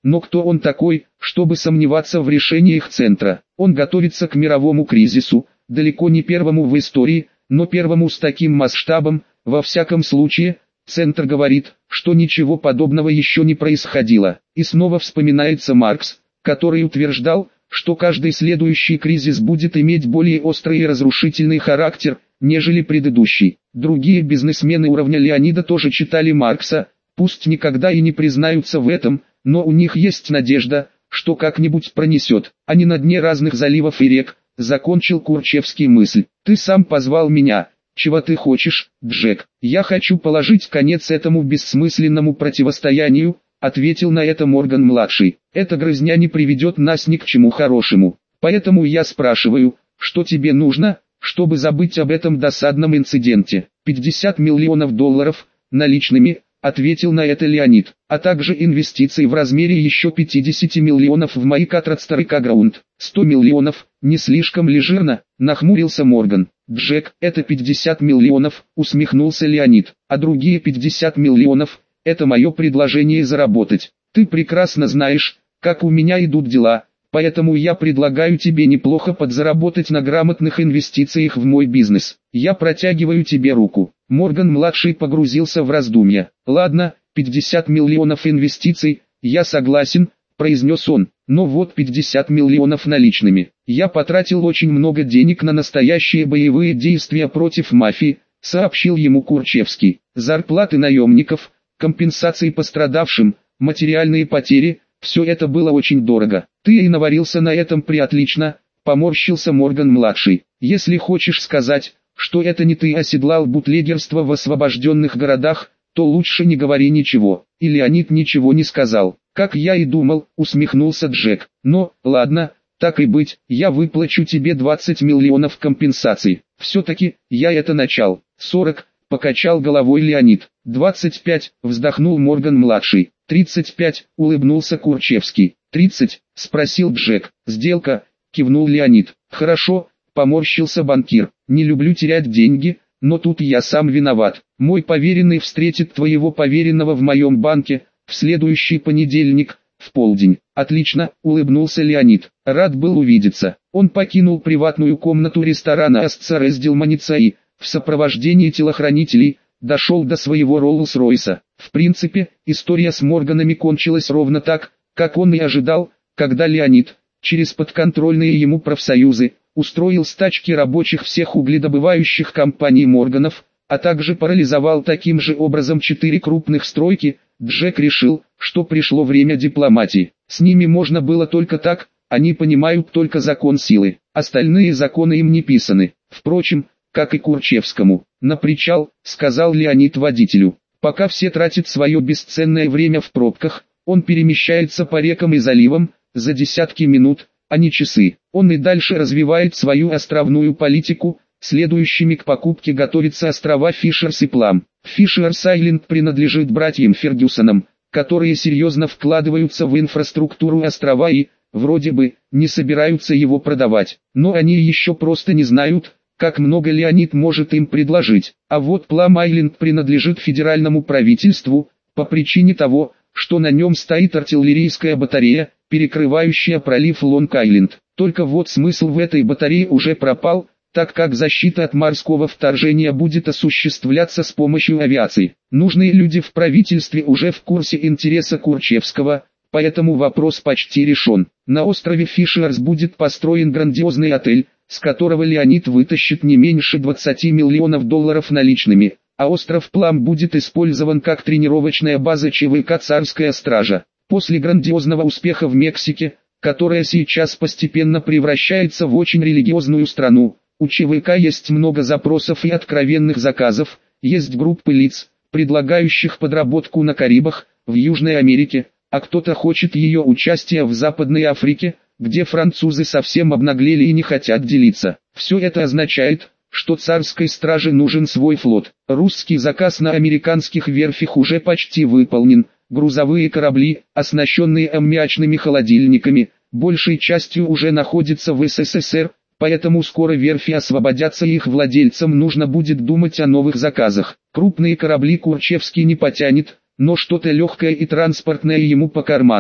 Но кто он такой, чтобы сомневаться в решениях Центра? Он готовится к мировому кризису, далеко не первому в истории, но первому с таким масштабом. Во всяком случае, Центр говорит, что ничего подобного еще не происходило. И снова вспоминается Маркс, который утверждал, что каждый следующий кризис будет иметь более острый и разрушительный характер, нежели предыдущий. Другие бизнесмены уровня Леонида тоже читали Маркса, пусть никогда и не признаются в этом, но у них есть надежда, что как-нибудь пронесет. Они на дне разных заливов и рек, закончил Курчевский мысль. Ты сам позвал меня. Чего ты хочешь, Джек? Я хочу положить конец этому бессмысленному противостоянию, ответил на это Морган-младший. Эта грызня не приведет нас ни к чему хорошему. Поэтому я спрашиваю, что тебе нужно, чтобы забыть об этом досадном инциденте? пятьдесят миллионов долларов, наличными, ответил на это Леонид, а также инвестиции в размере еще пятьдесят миллионов в мои Катрадстарыка Граунд. сто миллионов, не слишком ли жирно, нахмурился Морган. Джек, это пятьдесят миллионов, усмехнулся Леонид, а другие пятьдесят миллионов, это мое предложение заработать. Ты прекрасно знаешь, как у меня идут дела, поэтому я предлагаю тебе неплохо подзаработать на грамотных инвестициях в мой бизнес. Я протягиваю тебе руку. Морган-младший погрузился в раздумья. Ладно, пятьдесят миллионов инвестиций, я согласен, произнес он, но вот пятьдесят миллионов наличными. Я потратил очень много денег на настоящие боевые действия против мафии, сообщил ему Курчевский. Зарплаты наемников, компенсации пострадавшим, материальные потери, все это было очень дорого. Ты и наварился на этом приотлично, поморщился Морган-младший. Если хочешь сказать, что это не ты оседлал бутлегерство в освобожденных городах, то лучше не говори ничего. И Леонид ничего не сказал. Как я и думал, усмехнулся Джек. Но, ладно, так и быть, я выплачу тебе двадцать миллионов компенсаций. Все-таки, я это начал. сорок, покачал головой Леонид. двадцать пять, вздохнул Морган-младший. тридцать пять, улыбнулся Курчевский. тридцать, спросил Джек. Сделка, кивнул Леонид. Хорошо, поморщился банкир. Не люблю терять деньги, но тут я сам виноват. Мой поверенный встретит твоего поверенного в моем банке, в следующий понедельник, в полдень. Отлично, улыбнулся Леонид. Рад был увидеться. Он покинул приватную комнату ресторана Асцарес-Дилманица и, в сопровождении телохранителей, дошел до своего Роллс-Ройса. В принципе, история с Морганами кончилась ровно так, как он и ожидал, когда Леонид, через подконтрольные ему профсоюзы, устроил стачки рабочих всех угледобывающих компаний Морганов, а также парализовал таким же образом четыре крупных стройки. Джек решил, что пришло время дипломатии. С ними можно было только так, они понимают только закон силы, остальные законы им не писаны. Впрочем, как и Курчевскому. На причал, сказал Леонид водителю. Пока все тратят свое бесценное время в пробках, он перемещается по рекам и заливам, за десятки минут, а не часы. Он и дальше развивает свою островную политику, следующими к покупке готовятся острова Фишерс и Плам. Фишерс-Айленд принадлежит братьям Фергюсонам, которые серьезно вкладываются в инфраструктуру острова и, вроде бы, не собираются его продавать. Но они еще просто не знают, как много Леонид может им предложить. А вот Плам-Айленд принадлежит федеральному правительству, по причине того, что на нем стоит артиллерийская батарея, перекрывающая пролив Лонг-Айленд. Только вот смысл в этой батарее уже пропал, так как защита от морского вторжения будет осуществляться с помощью авиации. Нужные люди в правительстве уже в курсе интереса Курчевского, поэтому вопрос почти решен. На острове Фишерс будет построен грандиозный отель, с которого Леонид вытащит не меньше двадцати миллионов долларов наличными, а остров Плам будет использован как тренировочная база ЧВК «Царская стража». После грандиозного успеха в Мексике, которая сейчас постепенно превращается в очень религиозную страну, у ЧВК есть много запросов и откровенных заказов, есть группы лиц, предлагающих подработку на Карибах, в Южной Америке, а кто-то хочет ее участия в Западной Африке, где французы совсем обнаглели и не хотят делиться. Все это означает, что царской страже нужен свой флот. Русский заказ на американских верфях уже почти выполнен. Грузовые корабли, оснащенные аммиачными холодильниками, большей частью уже находятся в СССР, поэтому скоро верфи освободятся и их владельцам нужно будет думать о новых заказах. Крупные корабли Курчевский не потянет, но что-то легкое и транспортное ему по карману.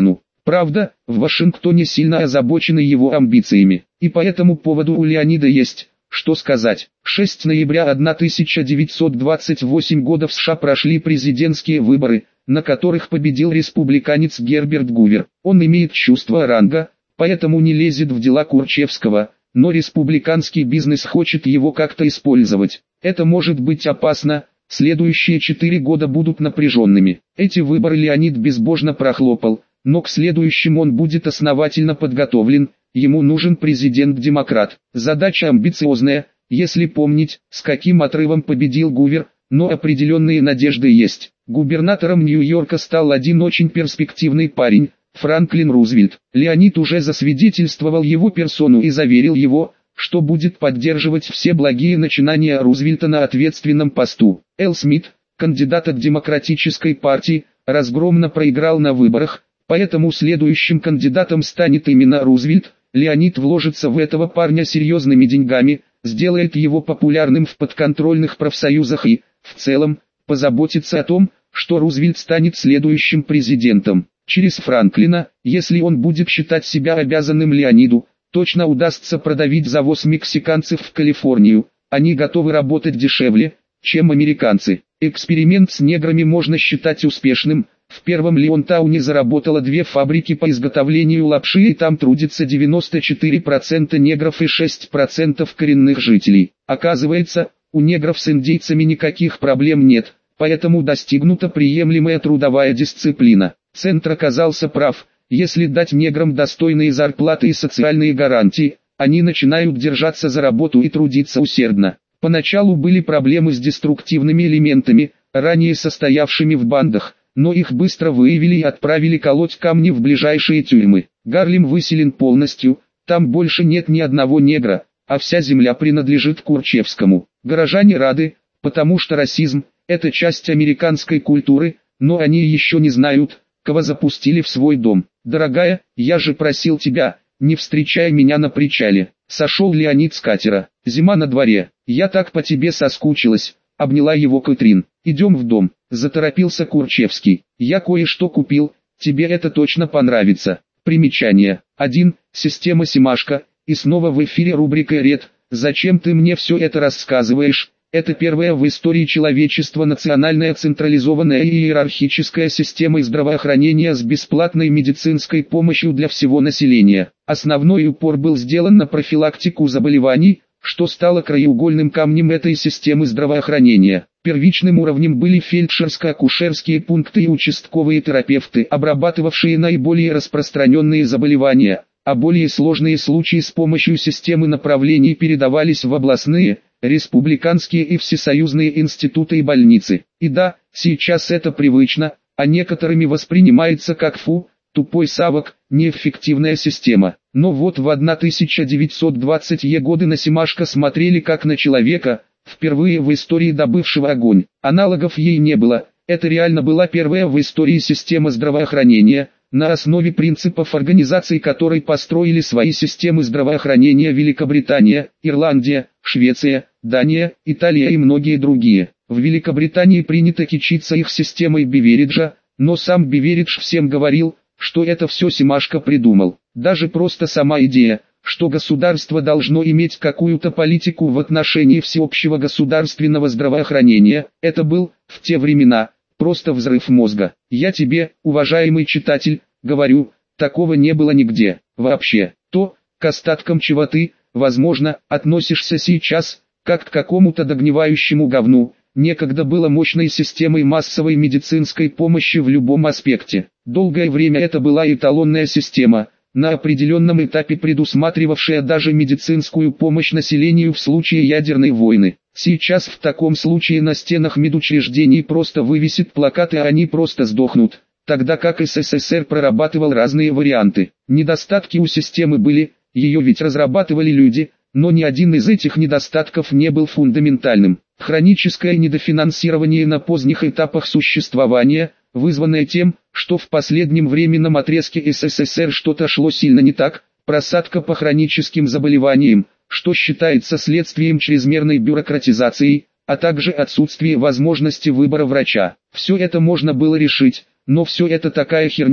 Правда, в Вашингтоне сильно озабочены его амбициями, и по этому поводу у Леонида есть что сказать. шестого ноября тысяча девятьсот двадцать восьмого года в США прошли президентские выборы, на которых победил республиканец Герберт Гувер. Он имеет чувство ранга, поэтому не лезет в дела Курчевского, но республиканский бизнес хочет его как-то использовать. Это может быть опасно, следующие четыре года будут напряженными. Эти выборы Леонид безбожно прохлопал, но к следующим он будет основательно подготовлен. Ему нужен президент-демократ. Задача амбициозная, если помнить, с каким отрывом победил Гувер, но определенные надежды есть. Губернатором Нью-Йорка стал один очень перспективный парень, Франклин Рузвельт. Леонид уже засвидетельствовал его персону и заверил его, что будет поддерживать все благие начинания Рузвельта на ответственном посту. Эл Смит, кандидат от Демократической партии, разгромно проиграл на выборах, поэтому следующим кандидатом станет именно Рузвельт. Леонид вложится в этого парня серьезными деньгами, сделает его популярным в подконтрольных профсоюзах и, в целом, позаботится о том, что Рузвельт станет следующим президентом. Через Франклина, если он будет считать себя обязанным Леониду, точно удастся продавить завоз мексиканцев в Калифорнию. Они готовы работать дешевле, чем американцы. Эксперимент с неграми можно считать успешным. В первом Леонтауне заработало две фабрики по изготовлению лапши, и там трудится девяносто четыре процента негров и шесть процентов коренных жителей. Оказывается, у негров с индейцами никаких проблем нет, поэтому достигнута приемлемая трудовая дисциплина. Центр оказался прав. Если дать неграм достойные зарплаты и социальные гарантии, они начинают держаться за работу и трудиться усердно. Поначалу были проблемы с деструктивными элементами, ранее состоявшими в бандах, но их быстро выявили и отправили колоть камни в ближайшие тюрьмы. Гарлем выселен полностью, там больше нет ни одного негра, а вся земля принадлежит Курчевскому. Горожане рады, потому что расизм – это часть американской культуры, но они еще не знают, кого запустили в свой дом. «Дорогая, я же просил тебя, не встречай меня на причале». Сошел Леонид с катера. Зима на дворе. «Я так по тебе соскучилась», — обняла его Кэтрин. «Идем в дом», — заторопился Курчевский. «Я кое-что купил, тебе это точно понравится». Примечание. один. Система Семашко. И снова в эфире рубрика «Ред». «Зачем ты мне все это рассказываешь?» Это первая в истории человечества национальная централизованная и иерархическая система здравоохранения с бесплатной медицинской помощью для всего населения. Основной упор был сделан на профилактику заболеваний, что стало краеугольным камнем этой системы здравоохранения. Первичным уровнем были фельдшерско-акушерские пункты и участковые терапевты, обрабатывавшие наиболее распространенные заболевания, а более сложные случаи с помощью системы направлений передавались в областные, республиканские и всесоюзные институты и больницы. И да, сейчас это привычно, а некоторыми воспринимается как фу, тупой совок, неэффективная система. Но вот в тысяча девятьсот двадцатые годы на Семашко смотрели как на человека, впервые в истории добывшего огонь. Аналогов ей не было, это реально была первая в истории система здравоохранения, на основе принципов организаций которой построили свои системы здравоохранения Великобритания, Ирландия, Швеция, Дания, Италия и многие другие. В Великобритании принято кичиться их системой Бевериджа, но сам Беверидж всем говорил, что это все Семашко придумал. Даже просто сама идея, что государство должно иметь какую-то политику в отношении всеобщего государственного здравоохранения, это был, в те времена, просто взрыв мозга. Я тебе, уважаемый читатель, говорю, такого не было нигде. Вообще, то, к остаткам чего ты, возможно, относишься сейчас, как к какому-то догнивающему говну, некогда было мощной системой массовой медицинской помощи в любом аспекте. Долгое время это была эталонная система, на определенном этапе предусматривавшая даже медицинскую помощь населению в случае ядерной войны. Сейчас в таком случае на стенах медучреждений просто вывесят плакаты, а они просто сдохнут, тогда как СССР прорабатывал разные варианты. Недостатки у системы были, ее ведь разрабатывали люди, но ни один из этих недостатков не был фундаментальным. Хроническое недофинансирование на поздних этапах существования, вызванное тем, что в последнем временном отрезке СССР что-то шло сильно не так, просадка по хроническим заболеваниям, что считается следствием чрезмерной бюрократизации, а также отсутствие возможности выбора врача. Все это можно было решить, но все это такая херня,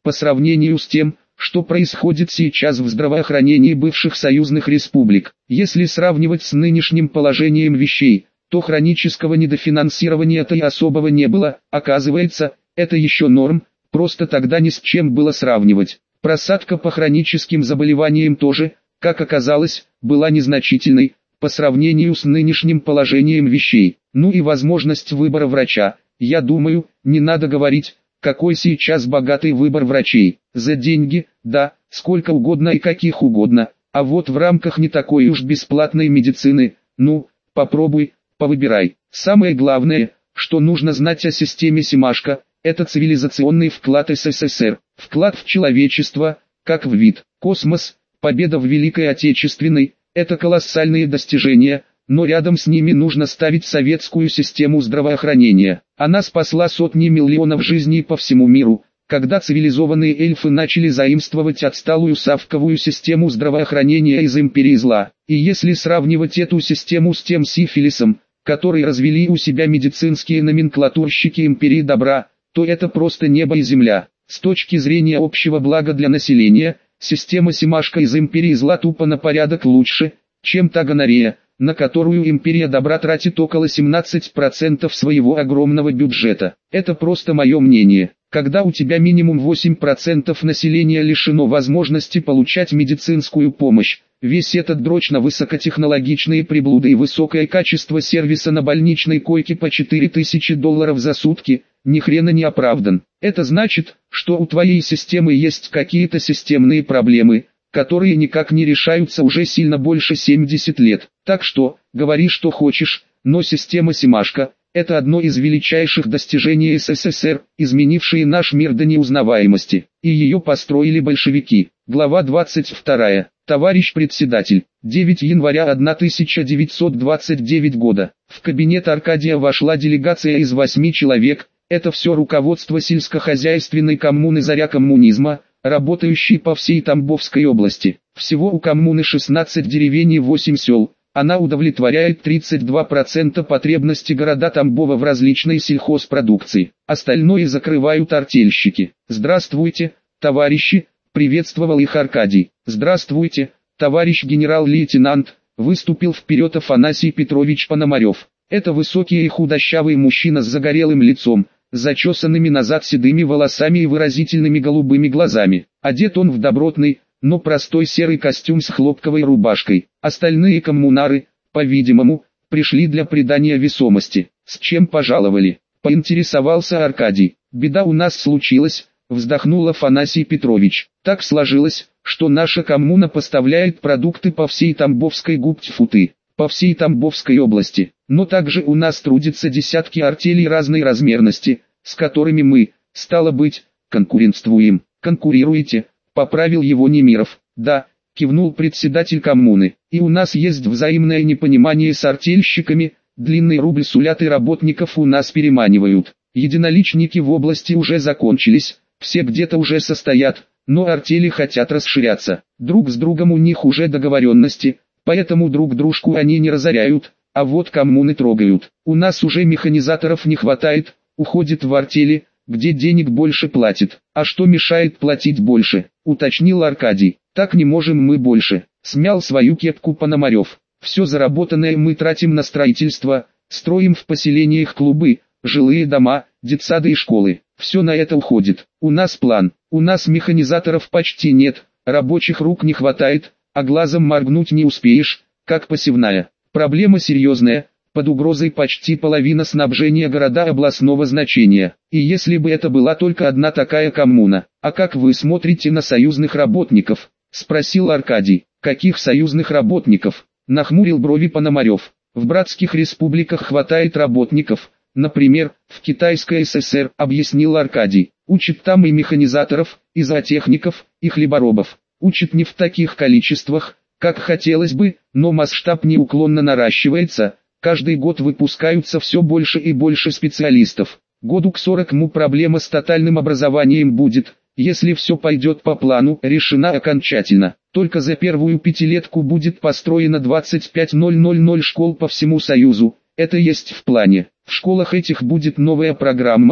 по сравнению с тем, что происходит сейчас в здравоохранении бывших союзных республик. Если сравнивать с нынешним положением вещей, то хронического недофинансирования-то и особого не было, оказывается, это еще норм, просто тогда ни с чем было сравнивать. Просадка по хроническим заболеваниям тоже, как оказалось, была незначительной, по сравнению с нынешним положением вещей. Ну и возможность выбора врача, я думаю, не надо говорить, какой сейчас богатый выбор врачей. За деньги, да, сколько угодно и каких угодно, а вот в рамках не такой уж бесплатной медицины, ну, попробуй, повыбирай. Самое главное, что нужно знать о системе Семашко, это цивилизационный вклад СССР, вклад в человечество, как в вид. Космос, победа в Великой Отечественной, это колоссальные достижения, но рядом с ними нужно ставить советскую систему здравоохранения. Она спасла сотни миллионов жизней по всему миру, когда цивилизованные эльфы начали заимствовать отсталую савковую систему здравоохранения из империи зла. И если сравнивать эту систему с тем сифилисом, который развели у себя медицинские номенклатурщики империи добра, то это просто небо и земля. С точки зрения общего блага для населения, система Семашко из империи зла тупо на порядок лучше, чем та гонорея, на которую империя добра тратит около семнадцати процентов своего огромного бюджета. Это просто мое мнение. Когда у тебя минимум восемь процентов населения лишено возможности получать медицинскую помощь, весь этот дрочь на высокотехнологичные приблуды и высокое качество сервиса на больничной койке по четыре тысячи долларов за сутки, ни хрена не оправдан. Это значит, что у твоей системы есть какие-то системные проблемы, которые никак не решаются уже сильно больше семидесяти лет. Так что, говори что хочешь, но система Семашко – это одно из величайших достижений СССР, изменившие наш мир до неузнаваемости. И ее построили большевики. Глава двадцать вторая. Товарищ председатель. девятого января тысяча девятьсот двадцать девятого года. В кабинет Аркадия вошла делегация из восьми человек. Это все руководство сельскохозяйственной коммуны «Заря коммунизма», работающей по всей Тамбовской области. Всего у коммуны шестнадцать деревень и восемь сел. Она удовлетворяет тридцать два процента потребностей города Тамбова в различной сельхозпродукции. Остальное закрывают артельщики. «Здравствуйте, товарищи», — приветствовал их Аркадий. «Здравствуйте, товарищ генерал-лейтенант», — выступил вперед Афанасий Петрович Пономарев. Это высокий и худощавый мужчина с загорелым лицом, зачесанными назад седыми волосами и выразительными голубыми глазами. Одет он в добротный, но простой серый костюм с хлопковой рубашкой. Остальные коммунары, по-видимому, пришли для придания весомости. «С чем пожаловали?» — поинтересовался Аркадий. «Беда у нас случилась», — вздохнул Афанасий Петрович. «Так сложилось, что наша коммуна поставляет продукты по всей Тамбовской губтьфу-ты, по всей Тамбовской области. Но также у нас трудятся десятки артелей разной размерности, с которыми мы, стало быть, конкурентствуем». «Конкурируете?» — поправил его Немиров. «Да», — кивнул председатель коммуны. «И у нас есть взаимное непонимание с артельщиками, длинный рубль сулят и работников у нас переманивают. Единоличники в области уже закончились, все где-то уже состоят, но артели хотят расширяться. Друг с другом у них уже договоренности, поэтому друг дружку они не разоряют, а вот коммуны трогают. У нас уже механизаторов не хватает, уходит в артели, где денег больше платит. А что мешает платить больше?» — уточнил Аркадий. «Так не можем мы больше», — смял свою кепку Пономарев. «Все заработанное мы тратим на строительство, строим в поселениях клубы, жилые дома, детсады и школы. Все на это уходит. У нас план, у нас механизаторов почти нет, рабочих рук не хватает, а глазом моргнуть не успеешь, как посевная. Проблема серьезная, под угрозой почти половина снабжения города областного значения. И если бы это была только одна такая коммуна, а как вы смотрите на союзных работников?» — спросил Аркадий. «Каких союзных работников?» — нахмурил брови Пономарев. «В братских республиках хватает работников, например, в Китайской ССР», — объяснил Аркадий. «Учат там и механизаторов, и зоотехников, и хлеборобов. Учат не в таких количествах, как хотелось бы, но масштаб неуклонно наращивается. Каждый год выпускаются все больше и больше специалистов. Году к сорокому проблема с тотальным образованием будет, если все пойдет по плану, решена окончательно. Только за первую пятилетку будет построено двадцать пять тысяч школ по всему Союзу. Это есть в плане. В школах этих будет новая программа,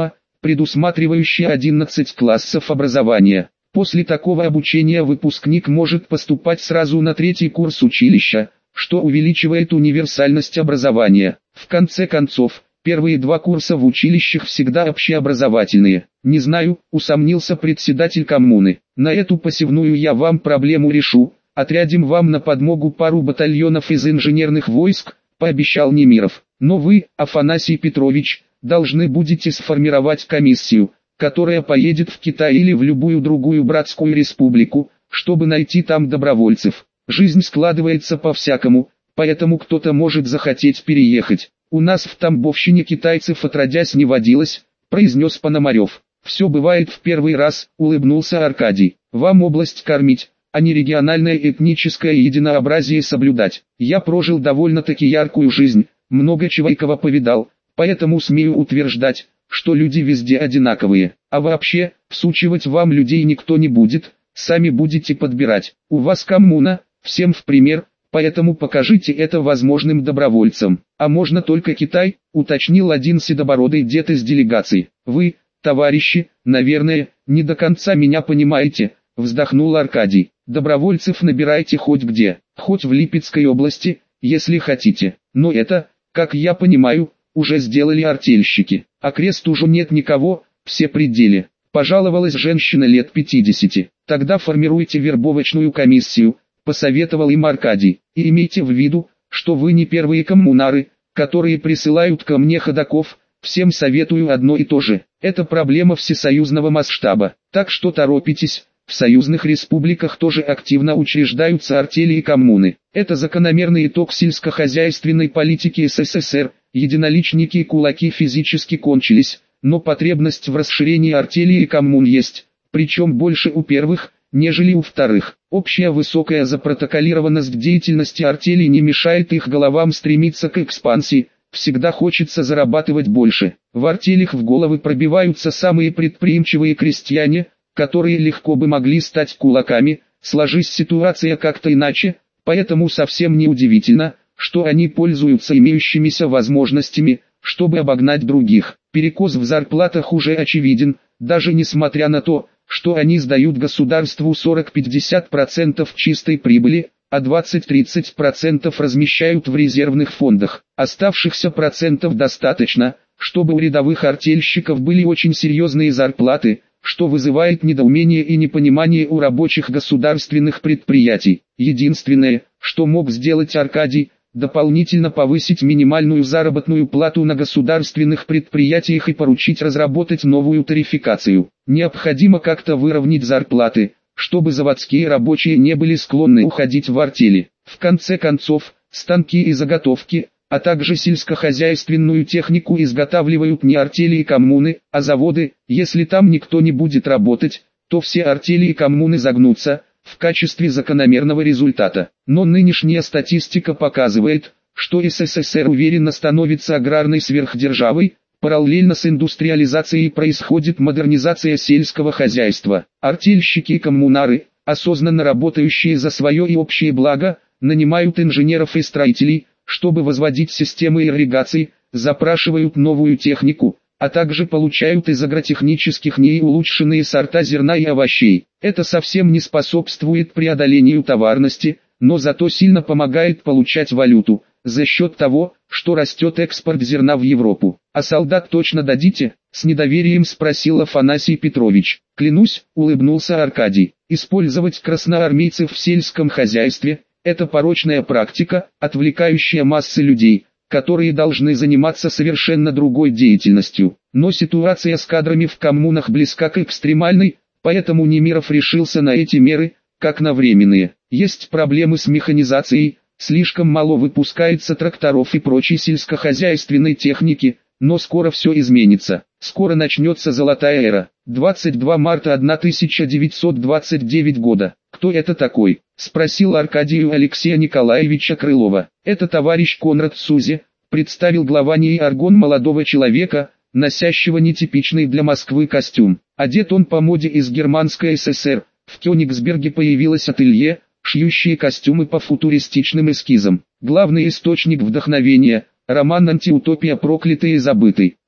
предусматривающая одиннадцать классов образования. После такого обучения выпускник может поступать сразу на третий курс училища, что увеличивает универсальность образования. В конце концов, первые два курса в училищах всегда общеобразовательные. Не знаю, усомнился председатель коммуны. На эту посевную я вам проблему решу. Отрядим вам на подмогу пару батальонов из инженерных войск, пообещал Немиров. Но вы, Афанасий Петрович, должны будете сформировать комиссию, которая поедет в Китай или в любую другую братскую республику, чтобы найти там добровольцев. Жизнь складывается по-всякому, поэтому кто-то может захотеть переехать. У нас в Тамбовщине китайцев отродясь не водилось, произнес Пономарев. Все бывает в первый раз, улыбнулся Аркадий. Вам область кормить, а не региональное этническое единообразие соблюдать. Я прожил довольно-таки яркую жизнь, много чего повидал, поэтому смею утверждать, что люди везде одинаковые. А вообще, всучивать вам людей никто не будет, сами будете подбирать. У вас коммуна, всем в пример, поэтому покажите это возможным добровольцам. А можно только Китай, уточнил один седобородый дед из делегации. Вы, товарищи, наверное, не до конца меня понимаете, вздохнул Аркадий. Добровольцев набирайте хоть где, хоть в Липецкой области, если хотите. Но это, как я понимаю, уже сделали артельщики. А крест уже нет никого, все при деле. Пожаловалась женщина лет пятидесяти. Тогда формируйте вербовочную комиссию, посоветовал им Аркадий. И имейте в виду, что вы не первые коммунары, которые присылают ко мне ходоков. Всем советую одно и то же. Это проблема всесоюзного масштаба. Так что торопитесь. В союзных республиках тоже активно учреждаются артели и коммуны. Это закономерный итог сельскохозяйственной политики СССР. Единоличники и кулаки физически кончились, но потребность в расширении артелей и коммун есть, причем больше у первых, нежели у вторых. Общая высокая запротоколированность деятельности артелей не мешает их головам стремиться к экспансии, всегда хочется зарабатывать больше. В артелях в головы пробиваются самые предприимчивые крестьяне, которые легко бы могли стать кулаками, сложись ситуация как-то иначе, поэтому совсем не удивительно, что они пользуются имеющимися возможностями, чтобы обогнать других. Перекос в зарплатах уже очевиден, даже несмотря на то, что они сдают государству сорок-пятьдесят процентов чистой прибыли, а двадцать-тридцать процентов размещают в резервных фондах. Оставшихся процентов достаточно, чтобы у рядовых артельщиков были очень серьезные зарплаты, что вызывает недоумение и непонимание у рабочих государственных предприятий. Единственное, что мог сделать Аркадий, дополнительно повысить минимальную заработную плату на государственных предприятиях и поручить разработать новую тарификацию. Необходимо как-то выровнять зарплаты, чтобы заводские рабочие не были склонны уходить в артели. В конце концов, станки и заготовки, а также сельскохозяйственную технику изготавливают не артели и коммуны, а заводы. Если там никто не будет работать, то все артели и коммуны загнутся, в качестве закономерного результата. Но нынешняя статистика показывает, что СССР уверенно становится аграрной сверхдержавой, параллельно с индустриализацией происходит модернизация сельского хозяйства. Артельщики и коммунары, осознанно работающие за свое и общее благо, нанимают инженеров и строителей, чтобы возводить системы ирригации, запрашивают новую технику, а также получают из агротехнических НИИ улучшенные сорта зерна и овощей. Это совсем не способствует преодолению товарности, но зато сильно помогает получать валюту, за счет того, что растет экспорт зерна в Европу. А солдат точно дадите? С недоверием спросил Афанасий Петрович. Клянусь, улыбнулся Аркадий. Использовать красноармейцев в сельском хозяйстве – это порочная практика, отвлекающая массы людей, которые должны заниматься совершенно другой деятельностью. Но ситуация с кадрами в коммунах близка к экстремальной, поэтому Немиров решился на эти меры, как на временные. Есть проблемы с механизацией, слишком мало выпускается тракторов и прочей сельскохозяйственной техники, но скоро все изменится. Скоро начнется золотая эра. двадцать два марта тысяча девятьсот двадцать девятого года. Кто это такой? Спросил Аркадию Алексея Николаевича Крылова. Это товарищ Конрад Сузе, представил глава НИИ Аргон молодого человека, носящего нетипичный для Москвы костюм. Одет он по моде из Германской ССР. В Кёнигсберге появилось ателье, шьющие костюмы по футуристичным эскизам. Главный источник вдохновения – роман «Антиутопия проклятый и забытый».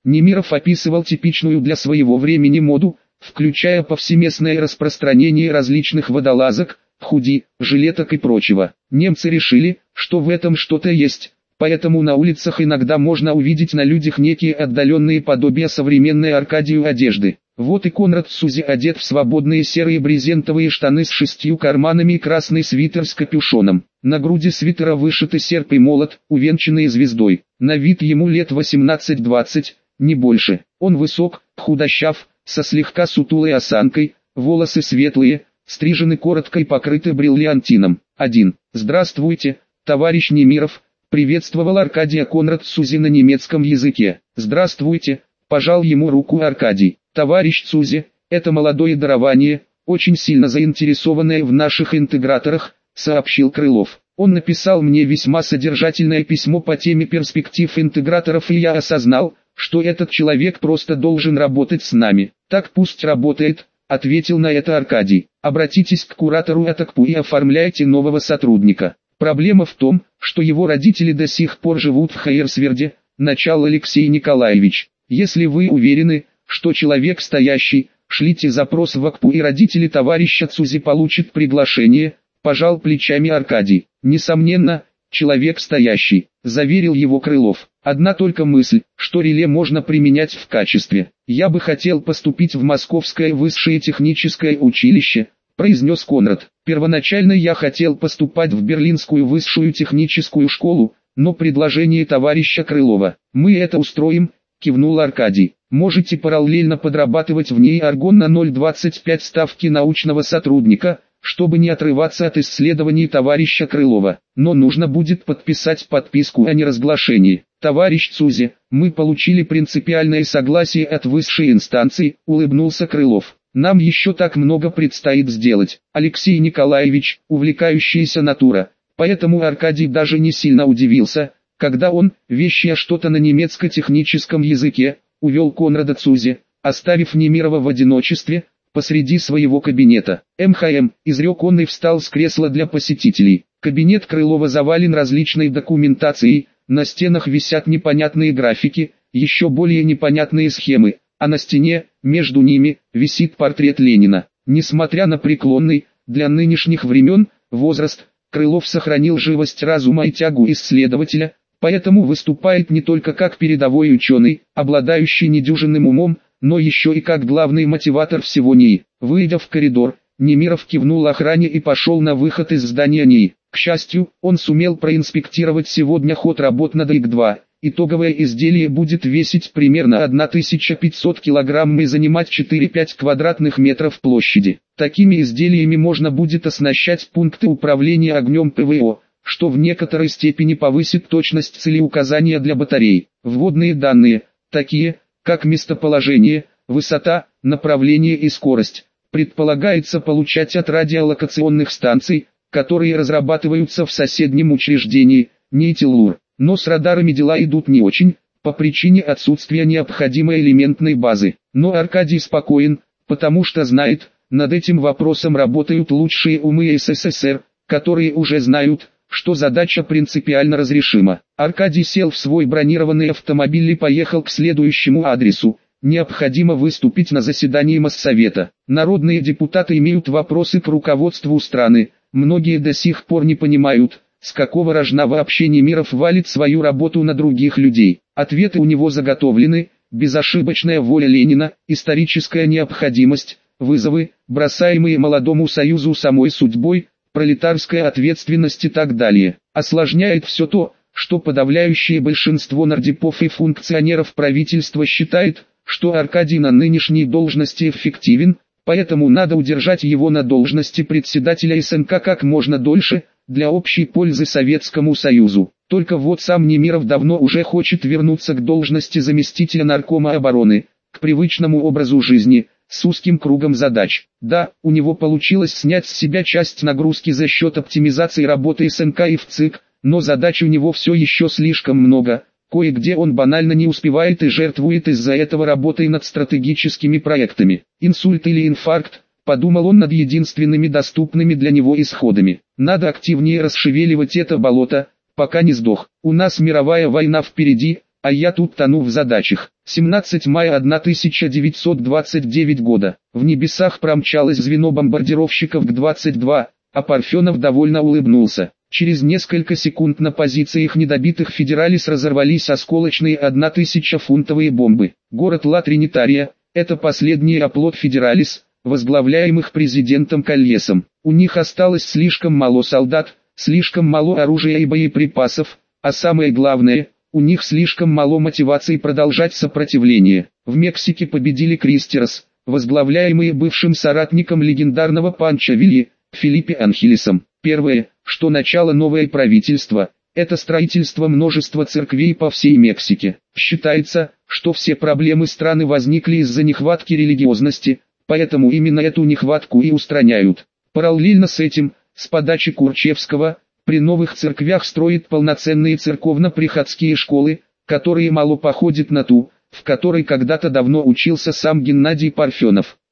Немиров описывал типичную для своего времени моду, включая повсеместное распространение различных водолазок, худи, жилеток и прочего. Немцы решили, что в этом что-то есть, поэтому на улицах иногда можно увидеть на людях некие отдаленные подобия современной Аркадию одежды. Вот и Конрад Цузи одет в свободные серые брезентовые штаны с шестью карманами и красный свитер с капюшоном. На груди свитера вышиты серп и молот, увенчанные звездой. На вид ему лет восемнадцать-двадцать, не больше. Он высок, худощав, со слегка сутулой осанкой, волосы светлые, стрижены коротко и покрыты бриллиантином. один. «Здравствуйте, товарищ Немиров», — приветствовал Аркадия Конрад Цузи на немецком языке. «Здравствуйте», — пожал ему руку Аркадий. «Товарищ Цузи, это молодое дарование, очень сильно заинтересованное в наших интеграторах», — сообщил Крылов. «Он написал мне весьма содержательное письмо по теме перспектив интеграторов, и я осознал, что этот человек просто должен работать с нами». «Так пусть работает», — ответил на это Аркадий. «Обратитесь к куратору АТКПУ и оформляйте нового сотрудника. Проблема в том, что его родители до сих пор живут в Хайерсверде», — начал Алексей Николаевич. «Если вы уверены, что человек стоящий, шлите запрос в АКПУ, и родители товарища Цузи получат приглашение», — пожал плечами Аркадий. «Несомненно, человек стоящий», — заверил его Крылов. «Одна только мысль, что реле можно применять в качестве. Я бы хотел поступить в Московское высшее техническое училище», — произнес Конрад. «Первоначально я хотел поступать в Берлинскую высшую техническую школу, но предложение товарища Крылова. Мы это устроим», — кивнул Аркадий. «Можете параллельно подрабатывать в ней аргон на ноль двадцать пять ставки научного сотрудника, чтобы не отрываться от исследований товарища Крылова. Но нужно будет подписать подписку о неразглашении. Товарищ Цузи, мы получили принципиальное согласие от высшей инстанции», — улыбнулся Крылов. «Нам еще так много предстоит сделать». Алексей Николаевич — увлекающаяся натура, поэтому Аркадий даже не сильно удивился, когда он, вещая что-то на немецко-техническом языке, увел Конрада Цузи, оставив Немирова в одиночестве, посреди своего кабинета. «МХМ», — изрек он и встал с кресла для посетителей. Кабинет Крылова завален различной документацией, на стенах висят непонятные графики, еще более непонятные схемы, а на стене, между ними, висит портрет Ленина. Несмотря на преклонный, для нынешних времен, возраст, Крылов сохранил живость разума и тягу исследователя, поэтому выступает не только как передовой ученый, обладающий недюжинным умом, но еще и как главный мотиватор всего НИИ. Выйдя в коридор, Немиров кивнул охране и пошел на выход из здания НИИ. К счастью, он сумел проинспектировать сегодня ход работ над ИК два. Итоговое изделие будет весить примерно тысяча пятьсот килограмм и занимать четыре-пять квадратных метров площади. Такими изделиями можно будет оснащать пункты управления огнем ПВО, что в некоторой степени повысит точность целеуказания для батарей. Вводные данные, такие, как местоположение, высота, направление и скорость, предполагается получать от радиолокационных станций, которые разрабатываются в соседнем учреждении, НИИ-ТИЛУР. Но с радарами дела идут не очень, по причине отсутствия необходимой элементной базы. Но Аркадий спокоен, потому что знает, над этим вопросом работают лучшие умы СССР, которые уже знают, что задача принципиально разрешима. Аркадий сел в свой бронированный автомобиль и поехал к следующему адресу. Необходимо выступить на заседании Моссовета. Народные депутаты имеют вопросы к руководству страны. Многие до сих пор не понимают, с какого рожна вообще Немиров валит свою работу на других людей. Ответы у него заготовлены: безошибочная воля Ленина, историческая необходимость, вызовы, бросаемые молодому союзу самой судьбой, пролетарская ответственность и так далее. Осложняет все то, что подавляющее большинство нардепов и функционеров правительства считает, что Аркадий на нынешней должности эффективен, поэтому надо удержать его на должности председателя СНК как можно дольше, для общей пользы Советскому Союзу. Только вот сам Немиров давно уже хочет вернуться к должности заместителя наркома обороны, к привычному образу жизни, с узким кругом задач. Да, у него получилось снять с себя часть нагрузки за счет оптимизации работы СНК и ВЦИК, но задач у него все еще слишком много, кое-где он банально не успевает и жертвует из-за этого работой над стратегическими проектами. Инсульт или инфаркт, подумал он над единственными доступными для него исходами. Надо активнее расшевеливать это болото, пока не сдох. У нас мировая война впереди, а я тут тону в задачах. семнадцатого мая тысяча девятьсот двадцать девятого года. В небесах промчалось звено бомбардировщиков Г двадцать два, а Парфенов довольно улыбнулся. Через несколько секунд на позициях недобитых федералис разорвались осколочные тысячефунтовые бомбы. Город Ла Тринитария – это последний оплот федералис, возглавляемых президентом Кальесом. У них осталось слишком мало солдат, слишком мало оружия и боеприпасов, а самое главное, у них слишком мало мотивации продолжать сопротивление. В Мексике победили Кристерос, возглавляемые бывшим соратником легендарного Панчо Вилья, Фелипе Анхелесом. Первое, что начало новое правительство, это строительство множества церквей по всей Мексике. Считается, что все проблемы страны возникли из-за нехватки религиозности, поэтому именно эту нехватку и устраняют. Параллельно с этим, с подачи Курчевского, при новых церквях строят полноценные церковно-приходские школы, которые мало походят на ту, в которой когда-то давно учился сам Геннадий Парфенов.